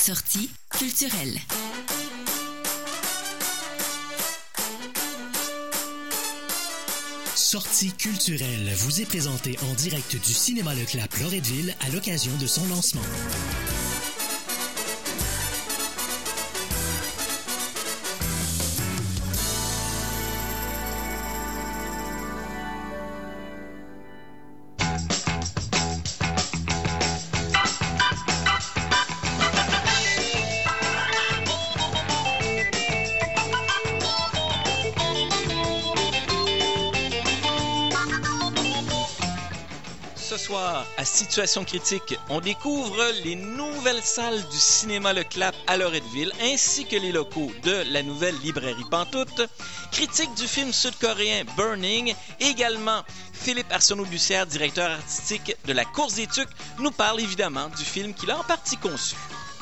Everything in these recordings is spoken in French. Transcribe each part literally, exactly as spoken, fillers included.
Sortie culturelle. Sortie culturelle vous est présentée en direct du Cinéma Le Clap Loretteville à l'occasion de son lancement. À Situation critique, on découvre les nouvelles salles du Cinéma Le Clap à Loretteville, ainsi que les locaux de la nouvelle librairie Pantoute. Critique du film sud-coréen Burning, également Philippe Arsenault-Bussière, directeur artistique de La Course des Tucs, nous parle évidemment du film qu'il a en partie conçu.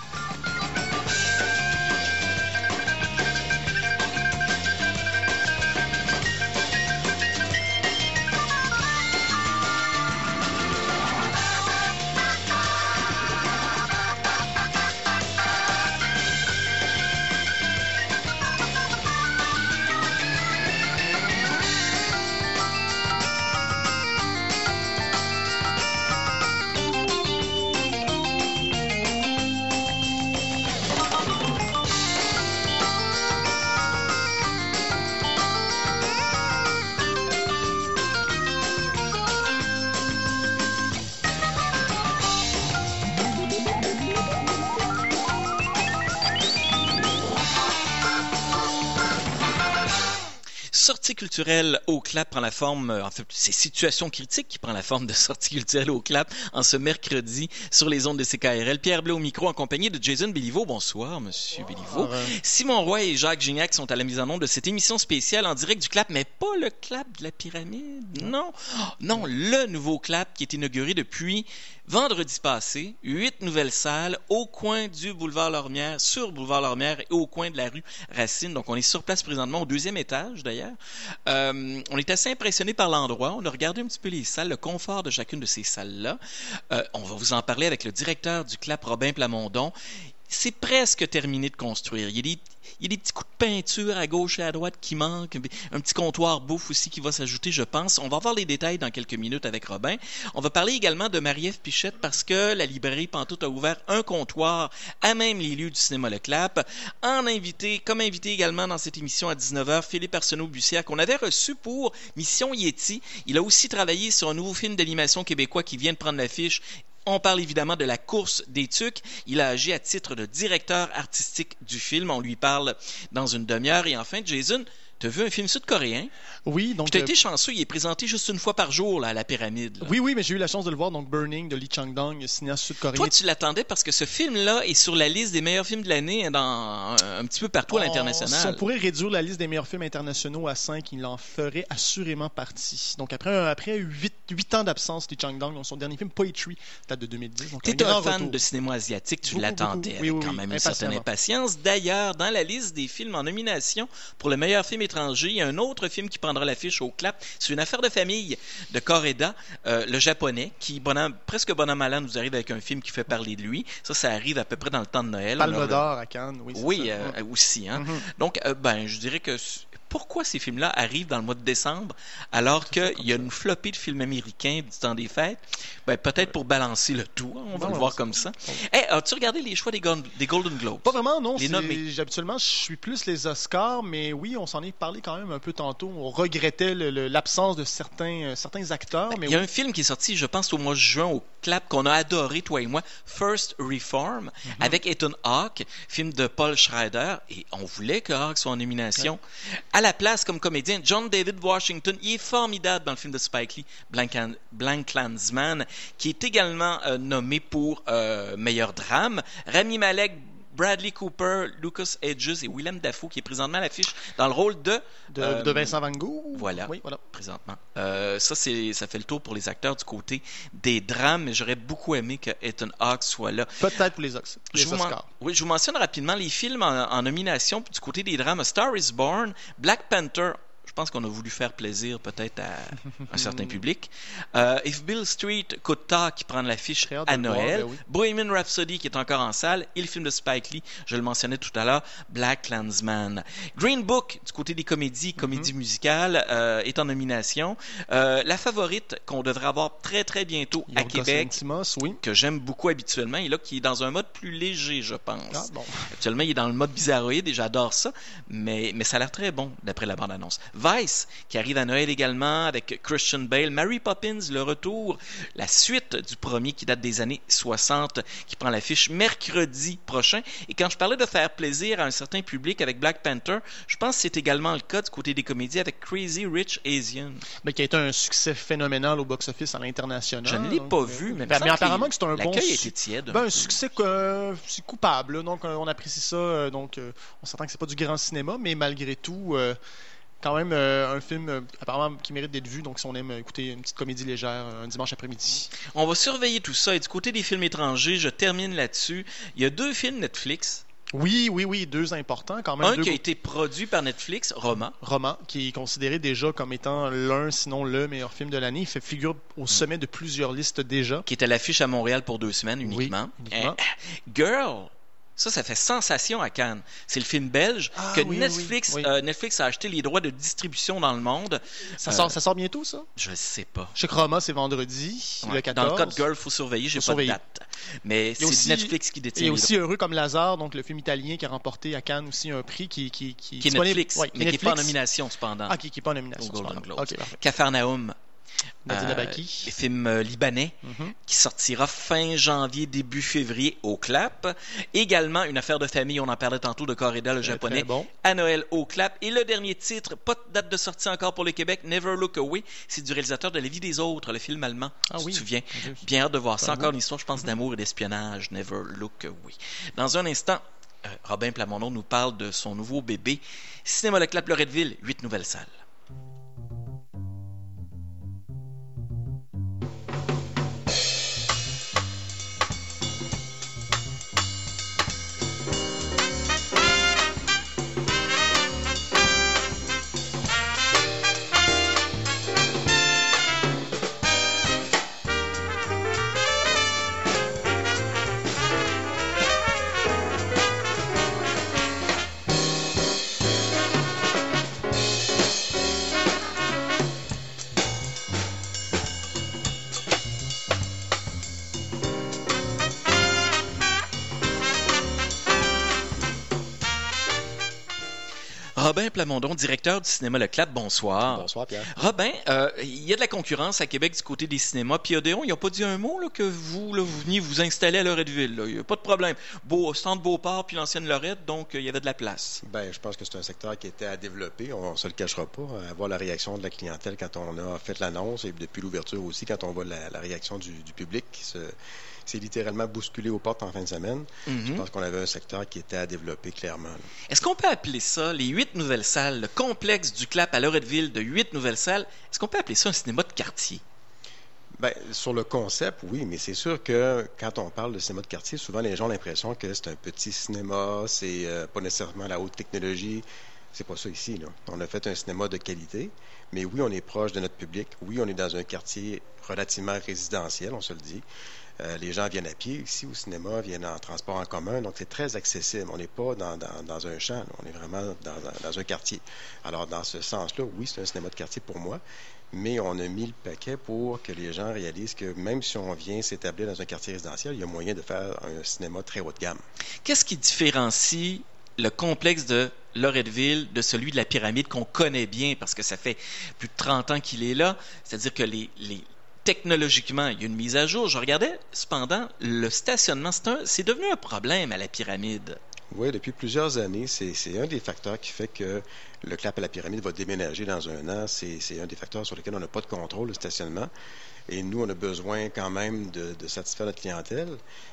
Sortie culturelle au Clap prend la forme, en fait, c'est Situation critique qui prend la forme de Sortie culturelle au Clap en ce mercredi sur les ondes de C K R L. Pierre Blais au micro en compagnie de Jason Béliveau. Bonsoir, Monsieur Béliveau. Ah, ouais. Simon Roy et Jacques Gignac sont à la mise en onde de cette émission spéciale en direct du Clap, mais pas le Clap de la Pyramide, non. Oh, non, le nouveau Clap qui est inauguré depuis vendredi passé. Huit nouvelles salles au coin du boulevard Lormière, sur boulevard Lormière et au coin de la rue Racine. Donc, on est sur place présentement au deuxième étage, d'ailleurs. Euh, on est assez impressionné par l'endroit. On a regardé un petit peu les salles, le confort de chacune de ces salles-là. Euh, on va vous en parler avec le directeur du Clap, Robin Plamondon. C'est presque terminé de construire. Il y a des, il y a des petits coups de peinture à gauche et à droite qui manquent. Un petit comptoir bouffe aussi qui va s'ajouter, je pense. On va voir les détails dans quelques minutes avec Robin. On va parler également de Marie-Ève Pichette parce que la librairie Pantoute a ouvert un comptoir à même les lieux du Cinéma Le Clap. En invité, comme invité également dans cette émission à dix-neuf heures, Philippe Arsenault-Bussière qu'on avait reçu pour Mission Yeti. Il a aussi travaillé sur un nouveau film d'animation québécois qui vient de prendre l'affiche. On parle évidemment de La Course des Tucs. Il a agi à titre de directeur artistique du film. On lui parle dans une demi-heure. Et enfin, Jason, tu as vu un film sud-coréen? Oui, donc... Tu as euh... été chanceux, il est présenté juste une fois par jour là, à la Pyramide. Là. Oui, oui, mais j'ai eu la chance de le voir, donc Burning de Lee Chang-dong, cinéaste sud-coréen. Toi, tu l'attendais parce que ce film-là est sur la liste des meilleurs films de l'année dans, un, un petit peu partout à l'international. Si on pourrait réduire la liste des meilleurs films internationaux à cinq, il en ferait assurément partie. Donc après, après huit ans d'absence, Lee Chang-dong, son dernier film, Poetry, date de deux mille dix. Tu étais un, un fan retour. de cinéma asiatique, tu beaucoup, l'attendais beaucoup. Oui, avec oui, quand même oui, une certaine impatience. D'ailleurs, dans la liste des films en nomination pour le meilleur film étranger, il y a un autre film qui prendra l'affiche au Clap. C'est une affaire de famille de Koreda, euh, le japonais, qui, bonhomme, presque bonhomme malade, nous arrive avec un film qui fait parler de lui. Ça, ça arrive à peu près dans le temps de Noël. Palme d'or à Cannes, oui. Oui, euh, ouais. aussi. Hein? Mm-hmm. Donc, euh, ben, je dirais que... Pourquoi ces films-là arrivent dans le mois de décembre alors qu'il y a une flopée de films américains du temps des fêtes? Ben, peut-être pour balancer le tout, hein, on va non, le voir comme ça. Hey, as-tu regardé les choix des, Go- des Golden Globes? Pas vraiment, non. Les nommés. Habituellement, je suis plus les Oscars, mais oui, on s'en est parlé quand même un peu tantôt. On regrettait le, le, l'absence de certains, euh, certains acteurs. Ben, mais il y a oui. un film qui est sorti, je pense, au mois de juin au Clap, qu'on a adoré, toi et moi, First Reform, mm-hmm. avec Ethan Hawke, film de Paul Schrader, et on voulait que Hawke soit en nomination. Ouais. À la place, comme comédien, John David Washington, il est formidable dans le film de Spike Lee, BlacKkKlansman, qui est également euh, nommé pour euh, meilleur drame. Rami Malek, Bradley Cooper, Lucas Hedges et Willem Dafoe, qui est présentement à l'affiche dans le rôle de... De, euh, de Vincent Van Gogh. Voilà, oui, voilà. présentement. Euh, ça, c'est, ça fait le tour pour les acteurs du côté des drames, mais j'aurais beaucoup aimé que Ethan Hawke soit là. Peut-être pour les, Ox- les je Oscars. Oui, je vous mentionne rapidement les films en, en nomination du côté des drames. A Star is Born, Black Panther, Je pense qu'on a voulu faire plaisir peut-être à un certain public. Euh, If Beale Street coûte tard qui prend l'affiche à Noël. Voir, ben oui. Bohemian Rhapsody qui est encore en salle. Et le film de Spike Lee, je le mentionnais tout à l'heure, Black Klansman. Green Book, du côté des comédies, comédies mm-hmm. musicales, euh, est en nomination. Euh, la favorite qu'on devrait avoir très très bientôt à Yorgos Québec, Lanthimos, oui. que j'aime beaucoup habituellement, et là qui est dans un mode plus léger, je pense. Ah, bon. Actuellement, il est dans le mode bizarroïde et j'adore ça, mais, mais ça a l'air très bon d'après la bande-annonce. Vice, qui arrive à Noël également avec Christian Bale. Mary Poppins, le retour, la suite du premier qui date des années soixante, qui prend l'affiche mercredi prochain. Et quand je parlais de faire plaisir à un certain public avec Black Panther, je pense que c'est également le cas du côté des comédies avec Crazy Rich Asian. Mais qui a été un succès phénoménal au box-office à l'international. Je ne l'ai donc, pas euh, vu, mais, ben, mais apparemment que c'est un bon l'accueil su- était tiède. ben, un succès euh, c'est coupable. Là, donc, euh, on apprécie ça. Euh, donc, euh, on s'entend que c'est pas du grand cinéma, mais malgré tout, euh, quand même euh, un film euh, apparemment qui mérite d'être vu. Donc, si on aime écouter une petite comédie légère euh, un dimanche après-midi. On va surveiller tout ça. Et du côté des films étrangers, je termine là-dessus. Il y a deux films Netflix. Oui, oui, oui, deux importants quand même. Un deux qui a go- été produit par Netflix, Roma. Roma, qui est considéré déjà comme étant l'un, sinon le meilleur film de l'année. Il fait figure au sommet de plusieurs listes déjà. Qui est à l'affiche à Montréal pour deux semaines uniquement. Oui, uniquement. Eh, Girl, ça, ça fait sensation à Cannes. C'est le film belge Ah, que oui, Netflix, oui, oui. euh, Netflix a acheté les droits de distribution dans le monde. Ça, Euh, sort, ça sort bientôt, ça? Je sais pas. Je sais que Roma, c'est vendredi, Ouais, le quatorze. Dans le cas de Girl, il faut surveiller, j'ai Faut pas surveiller. de date. Mais c'est aussi- Netflix qui détient Et les aussi Heureux comme Lazare, donc le film italien qui a remporté à Cannes aussi un prix qui, qui, qui, qui est disponible- Netflix, ouais, mais qui n'est pas en Netflix. nomination cependant. Ah, qui n'est pas en nomination. Au Golden cependant. Globes. Ok, parfait. Capharnaüm, Nadine euh, Abaki. film euh, libanais, Mhm. qui sortira fin janvier, début février au Clap. Également, une affaire de famille, on en parlait tantôt, de Corrida, le Très, japonais, très bon. à Noël au Clap. Et le dernier titre, pas de date de sortie encore pour le Québec, Never Look Away, c'est du réalisateur de La vie des autres, le film allemand. Ah tu oui. te souviens? Mon Dieu. Bien hâte de voir ça. C'est un Encore beau. une histoire, je pense, d'amour et d'espionnage, Never Look Away. Dans un instant, euh, Robin Plamondon nous parle de son nouveau bébé. Cinéma Le Clap Loretteville, huit nouvelles salles. Robin Plamondon, directeur du cinéma Le Clap, bonsoir. Bonsoir, Pierre. Robin, euh, il y a de la concurrence à Québec du côté des cinémas. Puis Odéon, ils n'ont pas dit un mot là, que vous, là, vous veniez vous installer à Loretteville. là. Il n'y a pas de problème. Beau, centre Beauport puis l'ancienne Lorette, donc euh, il y avait de la place. Ben, je pense que c'est un secteur qui était à développer. On ne se le cachera pas. À voir la réaction de la clientèle quand on a fait l'annonce et depuis l'ouverture aussi, quand on voit la, la réaction du, du public qui se, s'est littéralement bousculé aux portes en fin de semaine. Mm-hmm. Je pense qu'on avait un secteur qui était à développer clairement. là. Est-ce qu'on peut appeler ça, les huit nouvelles salles, le complexe du Clap à Loretteville de huit nouvelles salles, est-ce qu'on peut appeler ça un cinéma de quartier? Ben, sur le concept, oui, mais c'est sûr que quand on parle de cinéma de quartier, souvent les gens ont l'impression que c'est un petit cinéma, c'est euh, pas nécessairement la haute technologie. C'est pas ça ici, là. On a fait un cinéma de qualité, mais oui, on est proche de notre public. Oui, on est dans un quartier relativement résidentiel, on se le dit. Euh, les gens viennent à pied ici au cinéma, viennent en transport en commun, donc c'est très accessible. On n'est pas dans, dans, dans un champ, là. On est vraiment dans, dans, dans un quartier. Alors, dans ce sens-là, oui, c'est un cinéma de quartier pour moi, mais on a mis le paquet pour que les gens réalisent que même si on vient s'établir dans un quartier résidentiel, il y a moyen de faire un cinéma très haut de gamme. Qu'est-ce qui différencie le complexe de Loretteville de celui de la Pyramide qu'on connaît bien parce que ça fait plus de trente ans qu'il est là? C'est-à-dire que les, les technologiquement, il y a une mise à jour. Je regardais, cependant, le stationnement, c'est, un, c'est devenu un problème à la Pyramide. Oui, depuis plusieurs années, c'est, c'est un des facteurs qui fait que le Clap à la Pyramide va déménager dans un an. C'est, c'est un des facteurs sur lesquels on n'a pas de contrôle, le stationnement. Et nous, on a besoin quand même de, de satisfaire notre clientèle.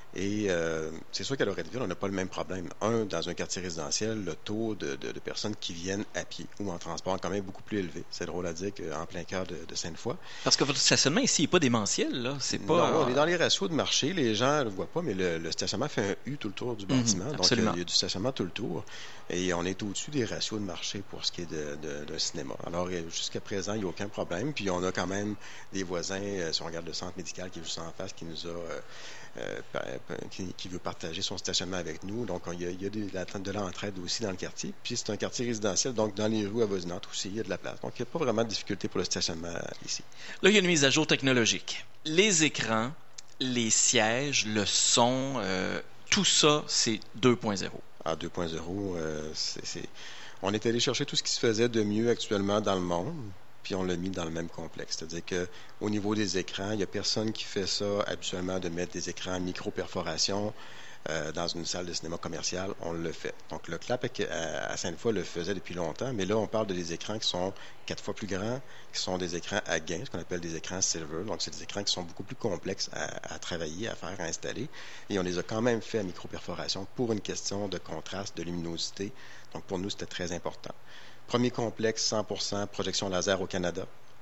Et euh, c'est sûr qu'à Loretteville, on n'a pas le même problème. Un, dans un quartier résidentiel, le taux de, de, de personnes qui viennent à pied ou en transport est quand même beaucoup plus élevé. C'est drôle à dire qu'en plein cœur de, de Sainte-Foy. Parce que votre stationnement ici n'est pas démentiel, là. C'est pas. Non, on est dans les ratios de marché. Les gens ne le voient pas, mais le, le stationnement fait un U tout le tour du bâtiment. Mm-hmm, donc, absolument. il y a du stationnement tout le tour. Et on est au-dessus des ratios de marché pour ce qui est de, de, de cinéma. Alors, jusqu'à présent, il n'y a aucun problème. Puis, on a quand même des voisins, euh, si on regarde le centre médical qui est juste en face, qui nous a... Euh, Euh, qui, qui veut partager son stationnement avec nous. Donc, il y a, il y a de, de l'entraide aussi dans le quartier. Puis, c'est un quartier résidentiel, donc dans les rues avoisinantes aussi, il y a de la place. Donc, il n'y a pas vraiment de difficulté pour le stationnement ici. Là, il y a une mise à jour technologique. Les écrans, les sièges, le son, euh, tout ça, c'est deux point zéro. Ah, deux point zéro, euh, c'est, c'est... on est allé chercher tout ce qui se faisait de mieux actuellement dans le monde. Puis on l'a mis dans le même complexe. C'est-à-dire qu'au niveau des écrans, il n'y a personne qui fait ça habituellement de mettre des écrans micro-perforation euh, dans une salle de cinéma commerciale. On le fait. Donc le Clap à Sainte-Foy le faisait depuis longtemps, mais là, on parle de des écrans qui sont quatre fois plus grands, qui sont des écrans à gain, ce qu'on appelle des écrans silver. Donc c'est des écrans qui sont beaucoup plus complexes à, à travailler, à faire, à installer. Et on les a quand même fait à micro-perforation pour une question de contraste, de luminosité. Donc pour nous, c'était très important. Premier complexe, cent pour cent projection laser au Canada.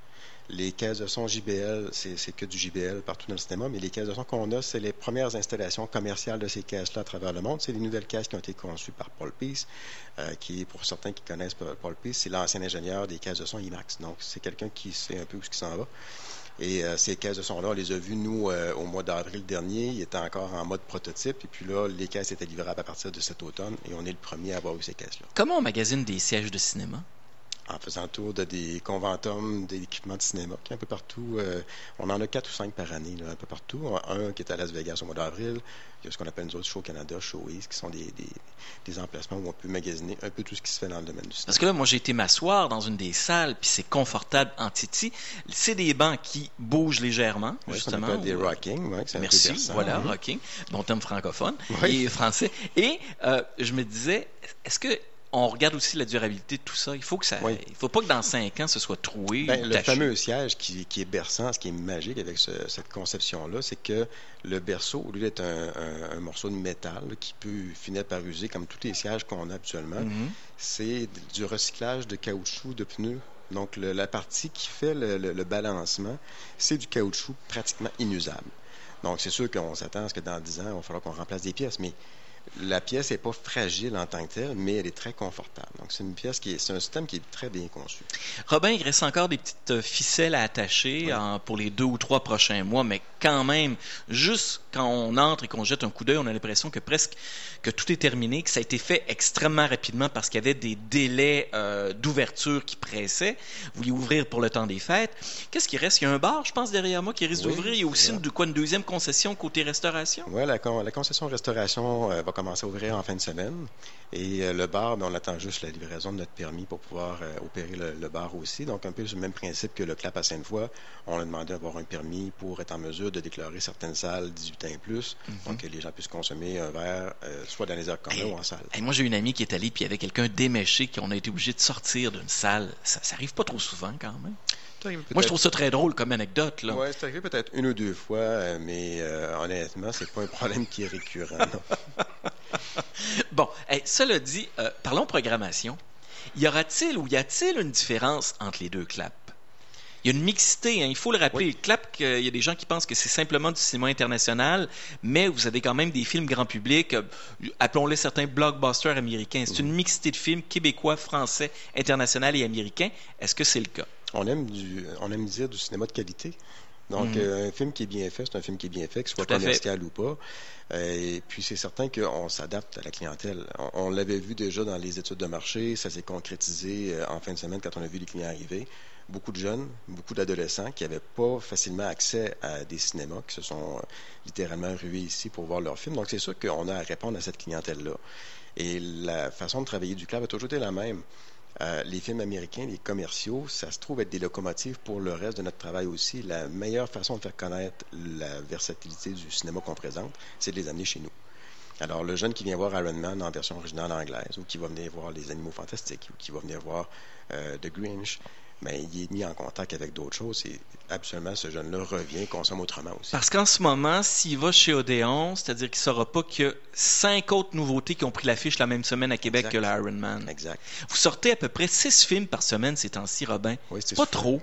Les caisses de son J B L, c'est, c'est que du J B L partout dans le cinéma, mais les caisses de son qu'on a, c'est les premières installations commerciales de ces caisses-là à travers le monde. C'est les nouvelles caisses qui ont été conçues par Paul Peace, euh, qui est, pour certains qui connaissent Paul Peace, c'est l'ancien ingénieur des caisses de son IMAX. Donc, c'est quelqu'un qui sait un peu où ce qui s'en va. Et euh, ces caisses de son-là, on les a vues, nous, euh, au mois d'avril dernier. Ils étaient encore en mode prototype. Et puis là, les caisses étaient livrables à partir de cet automne. Et on est le premier à avoir eu ces caisses-là. Comment on magasine des sièges de cinéma? En faisant le tour de des conventums, des équipements de cinéma, qui est un peu partout. Euh, on en a quatre ou cinq par année, là, un peu partout. Un qui est à Las Vegas au mois d'avril. Il y a ce qu'on appelle nous autres Show Canada, Show East, qui sont des, des, des emplacements où on peut magasiner un peu tout ce qui se fait dans le domaine du cinéma. Parce que là, moi, j'ai été m'asseoir dans une des salles, puis c'est confortable en titi. C'est des bancs qui bougent légèrement, oui, justement. On appelle des rocking, ouais, c'est Merci, un peu berçant, voilà, hein. rocking, bon terme francophone Oui. et français. Et euh, je me disais, est-ce que on regarde aussi la durabilité de tout ça? Il faut que ça, oui. il faut pas que dans cinq ans, ce soit troué. Ben, ou le taché. fameux siège qui, qui est berçant, ce qui est magique avec ce, cette conception-là, c'est que le berceau, au lieu d'être un, un, un morceau de métal là, qui peut finir par user, comme tous les sièges qu'on a habituellement, Mm-hmm. c'est du recyclage de caoutchouc de pneus. Donc, le, la partie qui fait le, le, le balancement, c'est du caoutchouc pratiquement inusable. Donc, c'est sûr qu'on s'attend à ce que dans dix ans, il va falloir qu'on remplace des pièces, mais la pièce n'est pas fragile en tant que telle, mais elle est très confortable. Donc, c'est une pièce qui est, c'est un système qui est très bien conçu. Robin, il reste encore des petites ficelles à attacher oui. en, pour les deux ou trois prochains mois, mais quand même, juste quand on entre et qu'on jette un coup d'œil, on a l'impression que presque que tout est terminé, que ça a été fait extrêmement rapidement parce qu'il y avait des délais euh, d'ouverture qui pressaient. Vous vouliez ouvrir pour le temps des fêtes. Qu'est-ce qui reste? Il y a un bar, je pense, derrière moi qui risque Oui, d'ouvrir. Il y a aussi ouais. une, de quoi, une deuxième concession côté restauration. Oui, la, la concession restauration euh, va commencer à ouvrir en fin de semaine. Et euh, le bar, ben, on attend juste la livraison de notre permis pour pouvoir euh, opérer le, le bar aussi. Donc, un peu sur le même principe que le Clap à Sainte-Foy, on a demandé d'avoir un permis pour être en mesure de déclarer certaines salles dix-huit ans et plus, mm-hmm. donc que les gens puissent consommer un verre, euh, soit dans les heures qu'on a ou en salle. Hey, moi, j'ai une amie qui est allée, puis il y avait quelqu'un d'éméché qu'on a été obligé de sortir d'une salle. Ça, ça arrive pas trop souvent, quand même. Moi, je trouve ça très drôle comme anecdote. Oui, c'est arrivé peut-être une ou deux fois, mais euh, honnêtement, c'est pas un problème qui est récurrent. Bon, hey, cela dit, euh, parlons programmation. Y aura-t-il ou y a-t-il une différence entre les deux claps? Il y a une mixité, hein, il faut le rappeler. Oui. Le clap, il y a des gens qui pensent que c'est simplement du cinéma international, mais vous avez quand même des films grand public, euh, appelons-les certains blockbusters américains. C'est une mixité de films québécois, français, international et américain. Est-ce que c'est le cas? On aime, du, on aime dire du cinéma de qualité. Donc, mm-hmm. euh, un film qui est bien fait, c'est un film qui est bien fait, que ce soit commercial ou pas. Euh, et puis, c'est certain qu'on s'adapte à la clientèle. On, on l'avait vu déjà dans les études de marché, ça s'est concrétisé euh, en fin de semaine quand on a vu les clients arriver. Beaucoup de jeunes, beaucoup d'adolescents qui n'avaient pas facilement accès à des cinémas, qui se sont euh, littéralement rués ici pour voir leurs films. Donc, c'est sûr qu'on a à répondre à cette clientèle-là. Et la façon de travailler du club a toujours été la même. Euh, les films américains, les commerciaux, ça se trouve être des locomotives pour le reste de notre travail aussi. La meilleure façon de faire connaître la versatilité du cinéma qu'on présente, c'est de les amener chez nous. Alors, le jeune qui vient voir Iron Man en version originale anglaise, ou qui va venir voir Les Animaux Fantastiques, ou qui va venir voir euh, The Grinch, ben, il est mis en contact avec d'autres choses et absolument, ce jeune-là revient, consomme autrement aussi. Parce qu'en ce moment, s'il va chez Odéon, c'est-à-dire qu'il ne saura pas qu'il y a cinq autres nouveautés qui ont pris l'affiche la même semaine à Québec exact. que le Iron Man. Exact. Vous sortez à peu près six films par semaine ces temps-ci, Robin. Oui, c'est pas super. trop.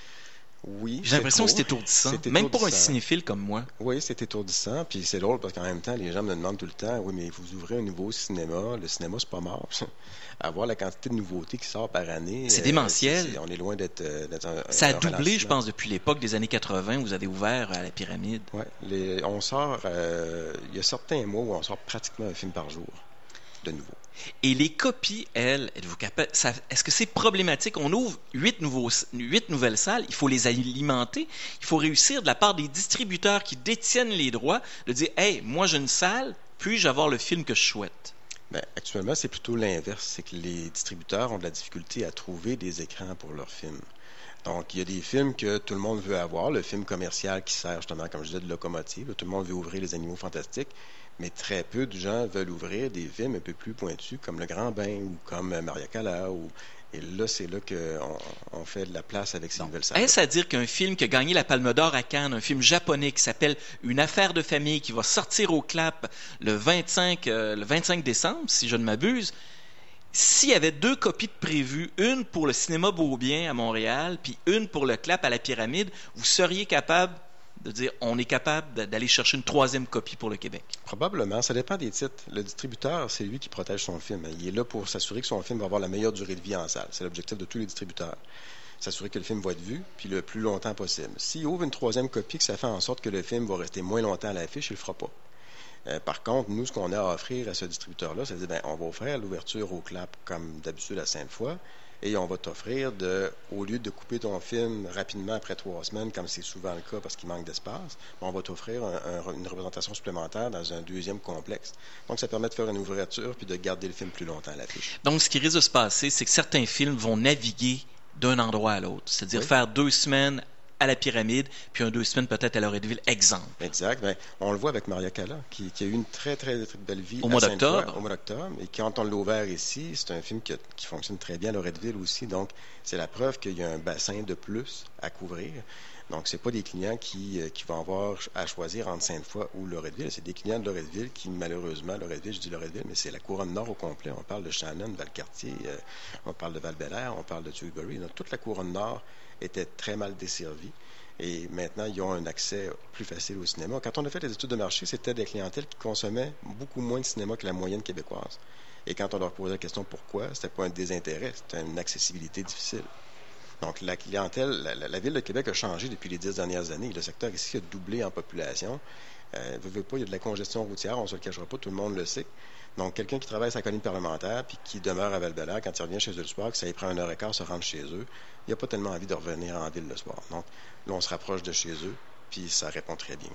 Oui, J'ai l'impression que trop. c'est étourdissant. C'est Même pour un étourdissant. cinéphile comme moi. Oui, c'est étourdissant. Puis c'est drôle parce qu'en même temps, les gens me demandent tout le temps, oui, mais vous ouvrez un nouveau cinéma. Le cinéma, c'est pas mort. Avoir la quantité de nouveautés qui sort par année. C'est euh, démentiel. c'est- c'est- on est loin d'être, euh, d'être un, Ça a un doublé, ralentissement. je pense, depuis l'époque des années quatre-vingts où vous avez ouvert à la Pyramide. Ouais, les- on sort, euh, il y a certains mois où on sort pratiquement un film par jour, de nouveau. Et les copies, elles, êtes-vous capable, ça- est-ce que c'est problématique? On ouvre huit, nouveaux, huit nouvelles salles, il faut les alimenter, il faut réussir de la part des distributeurs qui détiennent les droits de dire « Hey, moi j'ai une salle, puis-je avoir le film que je souhaite? » Ben, actuellement, c'est plutôt l'inverse. C'est que les distributeurs ont de la difficulté à trouver des écrans pour leurs films. Donc, il y a des films que tout le monde veut avoir. Le film commercial qui sert justement, comme je disais, de locomotive. Tout le monde veut ouvrir les animaux fantastiques. Mais très peu de gens veulent ouvrir des films un peu plus pointus comme Le Grand Bain ou comme Maria Callas. Ou... Et là, c'est là qu'on on fait de la place avec ces nouvelles salles. Est-ce à dire qu'un film qui a gagné la Palme d'Or à Cannes, un film japonais qui s'appelle Une affaire de famille, qui va sortir au Clap le vingt-cinq, euh, le vingt-cinq décembre, si je ne m'abuse, s'il y avait deux copies de prévues, une pour le cinéma Beaubien à Montréal, puis une pour le Clap à la Pyramide, vous seriez capable de dire on est capable d'aller chercher une troisième copie pour le Québec? Probablement. Ça dépend des titres. Le distributeur, c'est lui qui protège son film. Il est là pour s'assurer que son film va avoir la meilleure durée de vie en salle. C'est l'objectif de tous les distributeurs. S'assurer que le film va être vu, puis le plus longtemps possible. S'il ouvre une troisième copie, que ça fait en sorte que le film va rester moins longtemps à l'affiche, il ne le fera pas. Euh, par contre, nous, ce qu'on a à offrir à ce distributeur-là, c'est de dire, ben, on va offrir l'ouverture au Clap comme d'habitude à Sainte-Foy, et on va t'offrir de, au lieu de couper ton film rapidement après trois semaines, comme c'est souvent le cas parce qu'il manque d'espace, on va t'offrir un, un, une représentation supplémentaire dans un deuxième complexe. Donc, ça permet de faire une ouverture puis de garder le film plus longtemps à l'affiche. Donc, ce qui risque de se passer, c'est que certains films vont naviguer d'un endroit à l'autre. C'est-à-dire oui. faire deux semaines à la Pyramide, puis un deux semaines peut-être à Loretteville, exemple. Exact. Bien, on le voit avec Maria Callas, qui, qui a eu une très, très, très belle vie au mois d'octobre. Au mois d'octobre. Et quand on l'a ouvert ici, c'est un film qui, a, qui fonctionne très bien à Loretteville aussi. Donc, c'est la preuve qu'il y a un bassin de plus à couvrir. Donc, c'est pas des clients qui, qui vont avoir à choisir entre Sainte-Foy ou Loretteville. C'est des clients de Loretteville qui, malheureusement, Loretteville, je dis Loretteville, mais c'est la couronne nord au complet. On parle de Shannon, Valcartier, euh, on parle de Val-Bélair, on parle de Tewksbury. Donc, toute la couronne nord était très mal desservie. Et maintenant, ils ont un accès plus facile au cinéma. Quand on a fait les études de marché, c'était des clientèles qui consommaient beaucoup moins de cinéma que la moyenne québécoise. Et quand on leur posait la question pourquoi, c'était pas un désintérêt, c'était une accessibilité difficile. Donc, la clientèle, la, la, la ville de Québec a changé depuis les dix dernières années. Le secteur ici a doublé en population. Euh, veut, veut pas, il y a de la congestion routière, on ne se le cachera pas, tout le monde le sait. Donc, quelqu'un qui travaille sa colline parlementaire puis qui demeure à Val-Bélair, quand il revient chez eux le soir, que ça lui prend une heure et quart se rendre chez eux, il n'a pas tellement envie de revenir en ville le soir. Donc, là, on se rapproche de chez eux, puis ça répond très bien.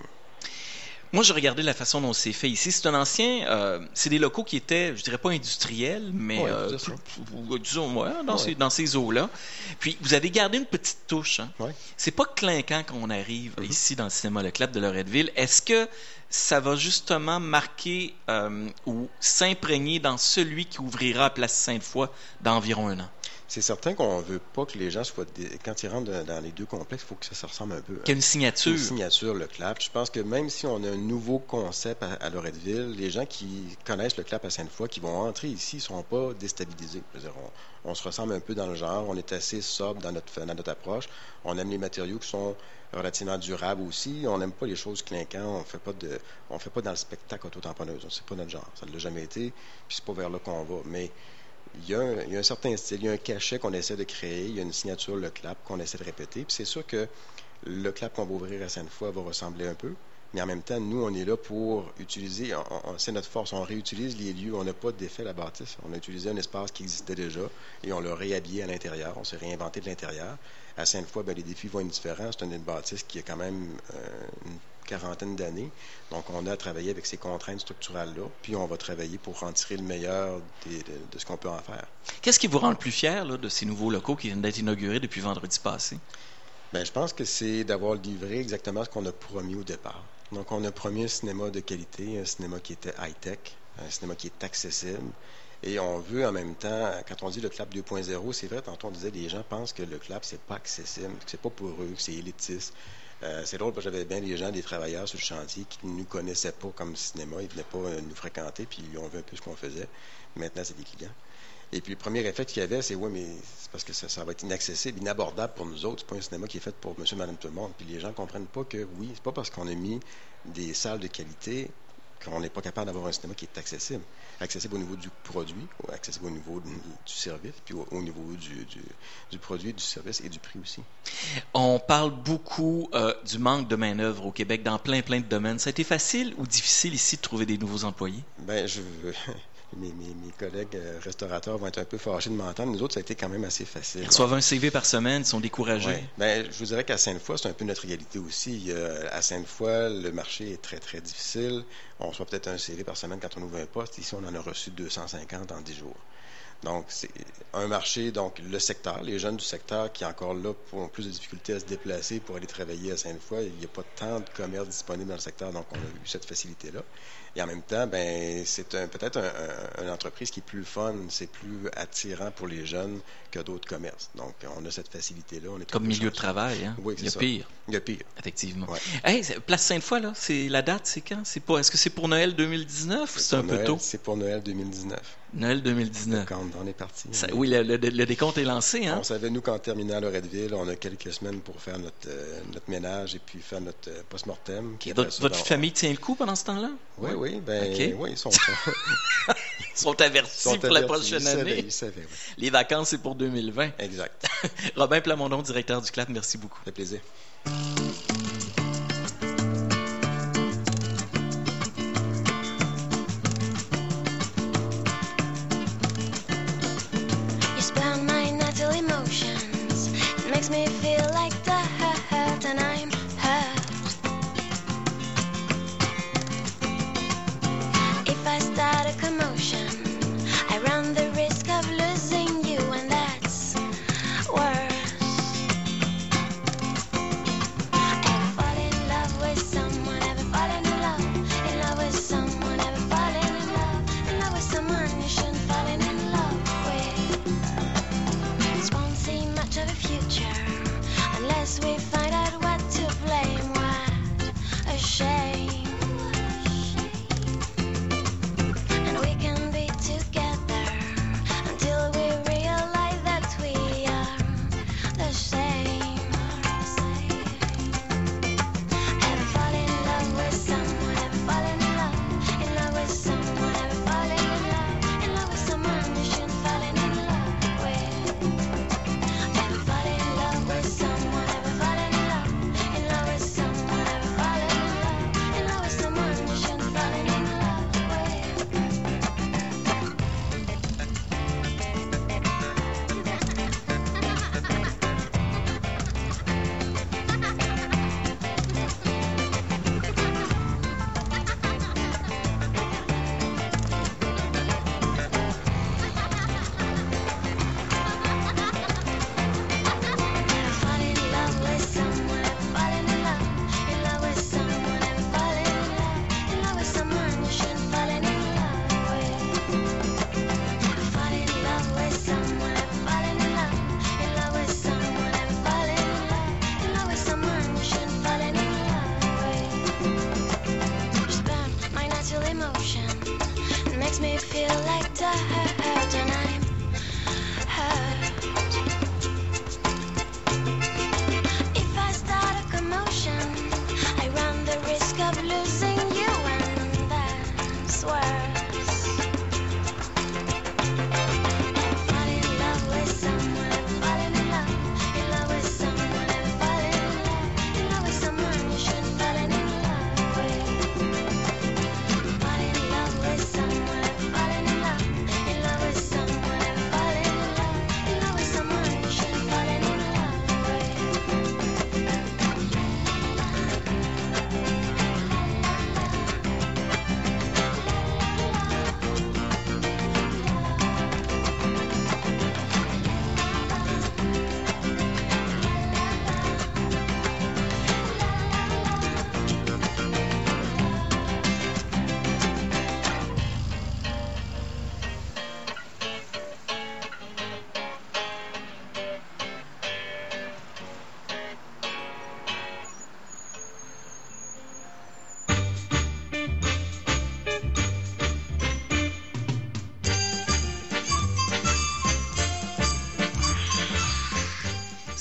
Moi, je regardais la façon dont c'est fait ici. C'est un ancien... Euh, c'est des locaux qui étaient, je dirais pas industriels, mais ouais, euh, plus, plus, disons, ouais, dans, ouais. ces, dans ces eaux-là. Puis, vous avez gardé une petite touche. Hein? Ouais. C'est pas clinquant quand on arrive Mm-hmm. ici dans le cinéma Le Clap de Loretteville. Est-ce que ça va justement marquer euh, ou s'imprégner dans celui qui ouvrira à Place Sainte-Foy dans environ un an? C'est certain qu'on ne veut pas que les gens soient... Dé... Quand ils rentrent dans les deux complexes, il faut que ça se ressemble un peu. Qu'il y ait une signature. Une signature, le Clap. Je pense que même si on a un nouveau concept à, à Loretteville, les gens qui connaissent le Clap à Sainte-Foy, qui vont entrer ici, ne seront pas déstabilisés. Je veux dire, on, on se ressemble un peu dans le genre. On est assez sobre dans notre, dans notre approche. On aime les matériaux qui sont relativement durables aussi. On n'aime pas les choses clinquantes. On fait pas de, on fait pas dans le spectacle auto-tamponneuse. C'est pas notre genre. Ça ne l'a jamais été. Puis c'est pas vers là qu'on va. Mais Il y, a un, il y a un certain style, il y a un cachet qu'on essaie de créer, il y a une signature, le Clap, qu'on essaie de répéter. Puis c'est sûr que le Clap qu'on va ouvrir à Sainte-Foy va ressembler un peu, mais en même temps, nous, on est là pour utiliser, on, on, c'est notre force, on réutilise les lieux, on n'a pas d'effet à la bâtisse. On a utilisé un espace qui existait déjà et on l'a réhabillé à l'intérieur, on s'est réinventé de l'intérieur. À Sainte-Foy, bien, les défis vont être différents. C'est une bâtisse qui a quand même euh, une quarantaine d'années. Donc, on a travaillé avec ces contraintes structurales-là, puis on va travailler pour en tirer le meilleur des, de, de ce qu'on peut en faire. Qu'est-ce qui vous rend le plus fier là, de ces nouveaux locaux qui viennent d'être inaugurés depuis vendredi passé? Bien, je pense que c'est d'avoir livré exactement ce qu'on a promis au départ. Donc, on a promis un cinéma de qualité, un cinéma qui était high-tech, un cinéma qui est accessible Et on veut en même temps, quand on dit le clap deux point zéro, c'est vrai, tantôt on disait, les gens pensent que le clap, c'est pas accessible, que c'est pas pour eux, que c'est élitiste. Euh, c'est drôle parce que j'avais bien des gens, des travailleurs sur le chantier qui ne nous connaissaient pas comme cinéma, ils ne venaient pas euh, nous fréquenter, puis ils ont vu un peu ce qu'on faisait. Maintenant, c'est des clients. Et puis le premier réflexe qu'il y avait, c'est oui, mais c'est parce que ça, ça va être inaccessible, inabordable pour nous autres. C'est pas un cinéma qui est fait pour monsieur, madame, tout le monde. Puis les gens ne comprennent pas que oui, c'est pas parce qu'on a mis des salles de qualité qu'on n'est pas capable d'avoir un cinéma qui est accessible. Accessible au niveau du produit, ou accessible au niveau du, du service, puis au, au niveau du, du, du produit, du service et du prix aussi. On parle beaucoup euh, du manque de main-d'œuvre au Québec dans plein, plein de domaines. Ça a été facile ou difficile ici de trouver des nouveaux employés? Bien, je Mes, mes, mes collègues euh, restaurateurs vont être un peu fâchés de m'entendre. Nous autres, ça a été quand même assez facile. Ils reçoivent un C V par semaine, ils sont découragés. Ouais. Ben, je vous dirais qu'à Sainte-Foy, c'est un peu notre réalité aussi. Euh, à Sainte-Foy, le marché est très, très difficile. On reçoit peut-être un C V par semaine quand on ouvre un poste. Ici, on en a reçu deux cent cinquante en dix jours. Donc, c'est un marché, donc le secteur, les jeunes du secteur qui, encore là, ont plus de difficultés à se déplacer pour aller travailler à Sainte-Foy. Il n'y a pas tant de commerce disponible dans le secteur, donc on a eu cette facilité-là. Et en même temps, ben c'est un, peut-être un, un, une entreprise qui est plus fun, c'est plus attirant pour les jeunes que d'autres commerces. Donc, on a cette facilité-là. On est Comme milieu de travail, hein? Oui, il y a ça. pire. Il y a pire. Effectivement. Ouais. Hey, Place Sainte-Foy, là, c'est la date, c'est quand? C'est pas, est-ce que c'est pour Noël deux mille dix-neuf ou c'est un Noël, peu tôt? C'est pour Noël deux mille dix-neuf. Noël deux mille dix-neuf. Quand on est parti. Ça, oui, le, le, le décompte est lancé, hein? On savait, nous, qu'en terminant à Loretteville, on a quelques semaines pour faire notre, euh, notre ménage et puis faire notre euh, post-mortem. Okay. Votre, ça, votre ben, famille tient le coup pendant ce temps-là? Oui, oui. Ben, okay. oui, ils sont, ils sont avertis sont pour avertis, la prochaine ils année. Savaient, ils savaient, oui. Les vacances, c'est pour deux mille vingt. Exact. Robin Plamondon, directeur du Clap, merci beaucoup. Ça fait plaisir. Me feel like the hurt and I'm hurt. If I start a commotion, I run the risk of losing you, and that's worse. Ever fall in love with someone? Ever fallen in love? In love with someone? Ever fallen in love? In love with someone you shouldn't fallen in love with? This won't seem much of a future unless we find out what to blame. What a shame. And we can be together until we realize that we are the same. Ever fall in love with someone? Ever fallen in love? In love with someone? Ever fallen in love? In love with someone you shouldn't fallen in love with? Ever fall in love with someone? Ever fallen in love? In love with someone? Ever fallen in love? In love with someone you shouldn't fallen in love with? Fall in love with someone, ever fallen in love? In love with someone, ever fallen in love? In love with someone you shouldn't fallen in love with. Fall in love with someone, ever fallen in love? In love with someone, ever fallen in love? In love with someone you shouldn't fallen in love with. Just burn my natural emotion. It makes me feel like the hurt, and I'm hurt. If I start a commotion, I run the risk of losing you, and that's worse. Ever fall in love with someone? Ever fallen in love? In love with someone? Ever fallen in love? In love with someone you shouldn't fallen in love with? Fall in love with someone? Ever fallen in love? In love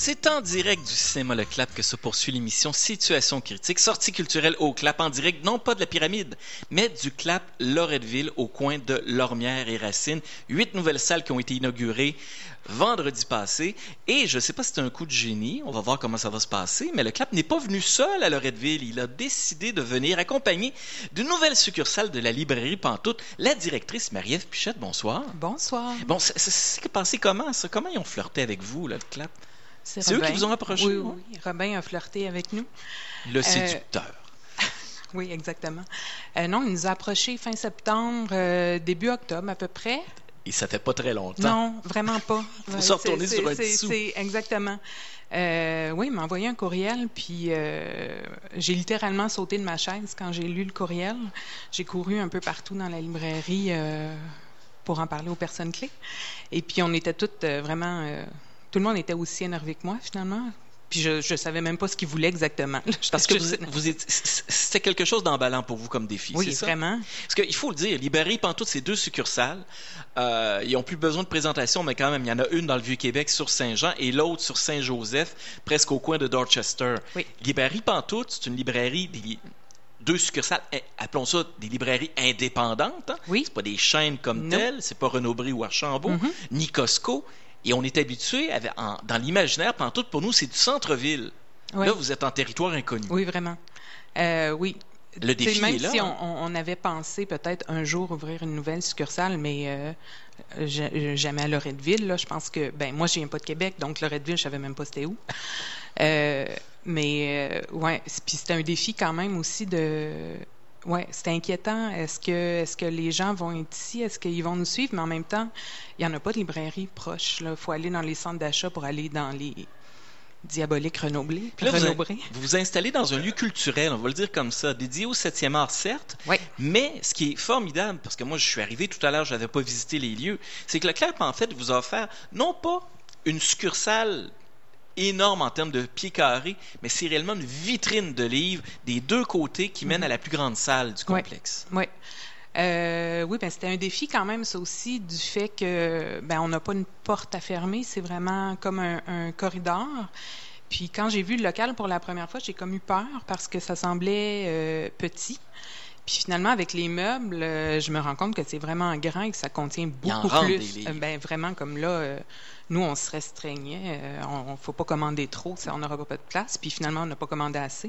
C'est en direct du cinéma Le Clap que se poursuit l'émission Situation critique, sortie culturelle au Clap en direct, non pas de la Pyramide, mais du Clap Loretteville au coin de Lormière et Racine. Huit nouvelles salles qui ont été inaugurées vendredi passé. Et je ne sais pas si c'est un coup de génie, on va voir comment ça va se passer, mais le Clap n'est pas venu seul à Loretteville. Il a décidé de venir accompagné d'une nouvelle succursale de la librairie Pantoute, la directrice Marie-Ève Pichette. Bonsoir. Bonsoir. Bon, c'est, c'est, c'est passé comment, ça? Comment ils ont flirté avec vous, là, le Clap? C'est, C'est eux Robin. qui vous ont approché? Oui, hein? oui. Robin a flirté avec nous. Le séducteur. Oui, exactement. Euh, non, il nous a approchés fin septembre, euh, début octobre à peu près. Et ça fait pas très longtemps. Non, vraiment pas. Faut se retourner C'est- sur un c'est- petit sou. C'est exactement. Euh, oui, il m'a envoyé un courriel, puis euh, j'ai littéralement sauté de ma chaise quand j'ai lu le courriel. J'ai couru un peu partout dans la librairie euh, pour en parler aux personnes clés. Et puis on était toutes euh, vraiment... euh, tout le monde était aussi énervé que moi, finalement. Puis je ne savais même pas ce qu'ils voulaient exactement. Parce que Je- vous, vous êtes- c'était quelque chose d'emballant pour vous comme défi, Oui, c'est ça? vraiment. Parce qu'il faut le dire, Librairie Pantoute, c'est deux succursales. Euh, ils n'ont plus besoin de présentation, mais quand même, il y en a une dans le Vieux-Québec sur Saint-Jean et l'autre sur Saint-Joseph, presque au coin de Dorchester. Oui. Librairie Pantoute, c'est une librairie, des, deux succursales, eh, appelons ça des librairies indépendantes. Hein? Oui. C'est pas des chaînes comme Non. telles, c'est pas Renaud-Bré ou Archambault, Mhm. ni Costco. Et on est habitué, avec- en- dans l'imaginaire, Pantoute, pour nous, c'est du centre-ville. Oui. Là, vous êtes en territoire inconnu. Oui, vraiment. Euh, oui. Le Tu sais, défi même est là, si hein. on, on- on avait pensé peut-être un jour ouvrir une nouvelle succursale, mais euh, ja- jamais à Loretteville. Là, je pense que, ben moi, je viens pas de Québec, donc Loretteville, je savais même pas c'était où. Euh, mais euh, ouais, c- puis c'était un défi quand même aussi de. Ouais, c'était inquiétant. Est-ce que, est-ce que les gens vont être ici? Est-ce qu'ils vont nous suivre? Mais en même temps, il n'y en a pas de librairie proche. Il faut aller dans les centres d'achat pour aller dans les diaboliques Renaud-Bré. Puis là, vous, Renaud-Bré. vous vous installez dans un lieu culturel, on va le dire comme ça, dédié au septième art, certes, Oui. mais ce qui est formidable, parce que moi, je suis arrivé tout à l'heure, je n'avais pas visité les lieux, c'est que le Clap, en fait, vous a offert non pas une succursale énorme en termes de pieds carrés, mais c'est réellement une vitrine de livres des deux côtés qui mène à la plus grande salle du Ouais. complexe. Oui. Euh, oui, ben c'était un défi quand même, ça aussi, du fait que ben on n'a pas une porte à fermer, c'est vraiment comme un, un corridor. Puis quand j'ai vu le local pour la première fois, j'ai comme eu peur parce que ça semblait euh, petit. Puis finalement, avec les meubles, euh, je me rends compte que c'est vraiment grand et que ça contient Il en beaucoup rentre plus. des livres. Euh, ben vraiment, comme là, euh, nous, on se restreignait. Euh, on ne faut pas commander trop, ça, on n'aura pas de place. Puis finalement, on n'a pas commandé assez.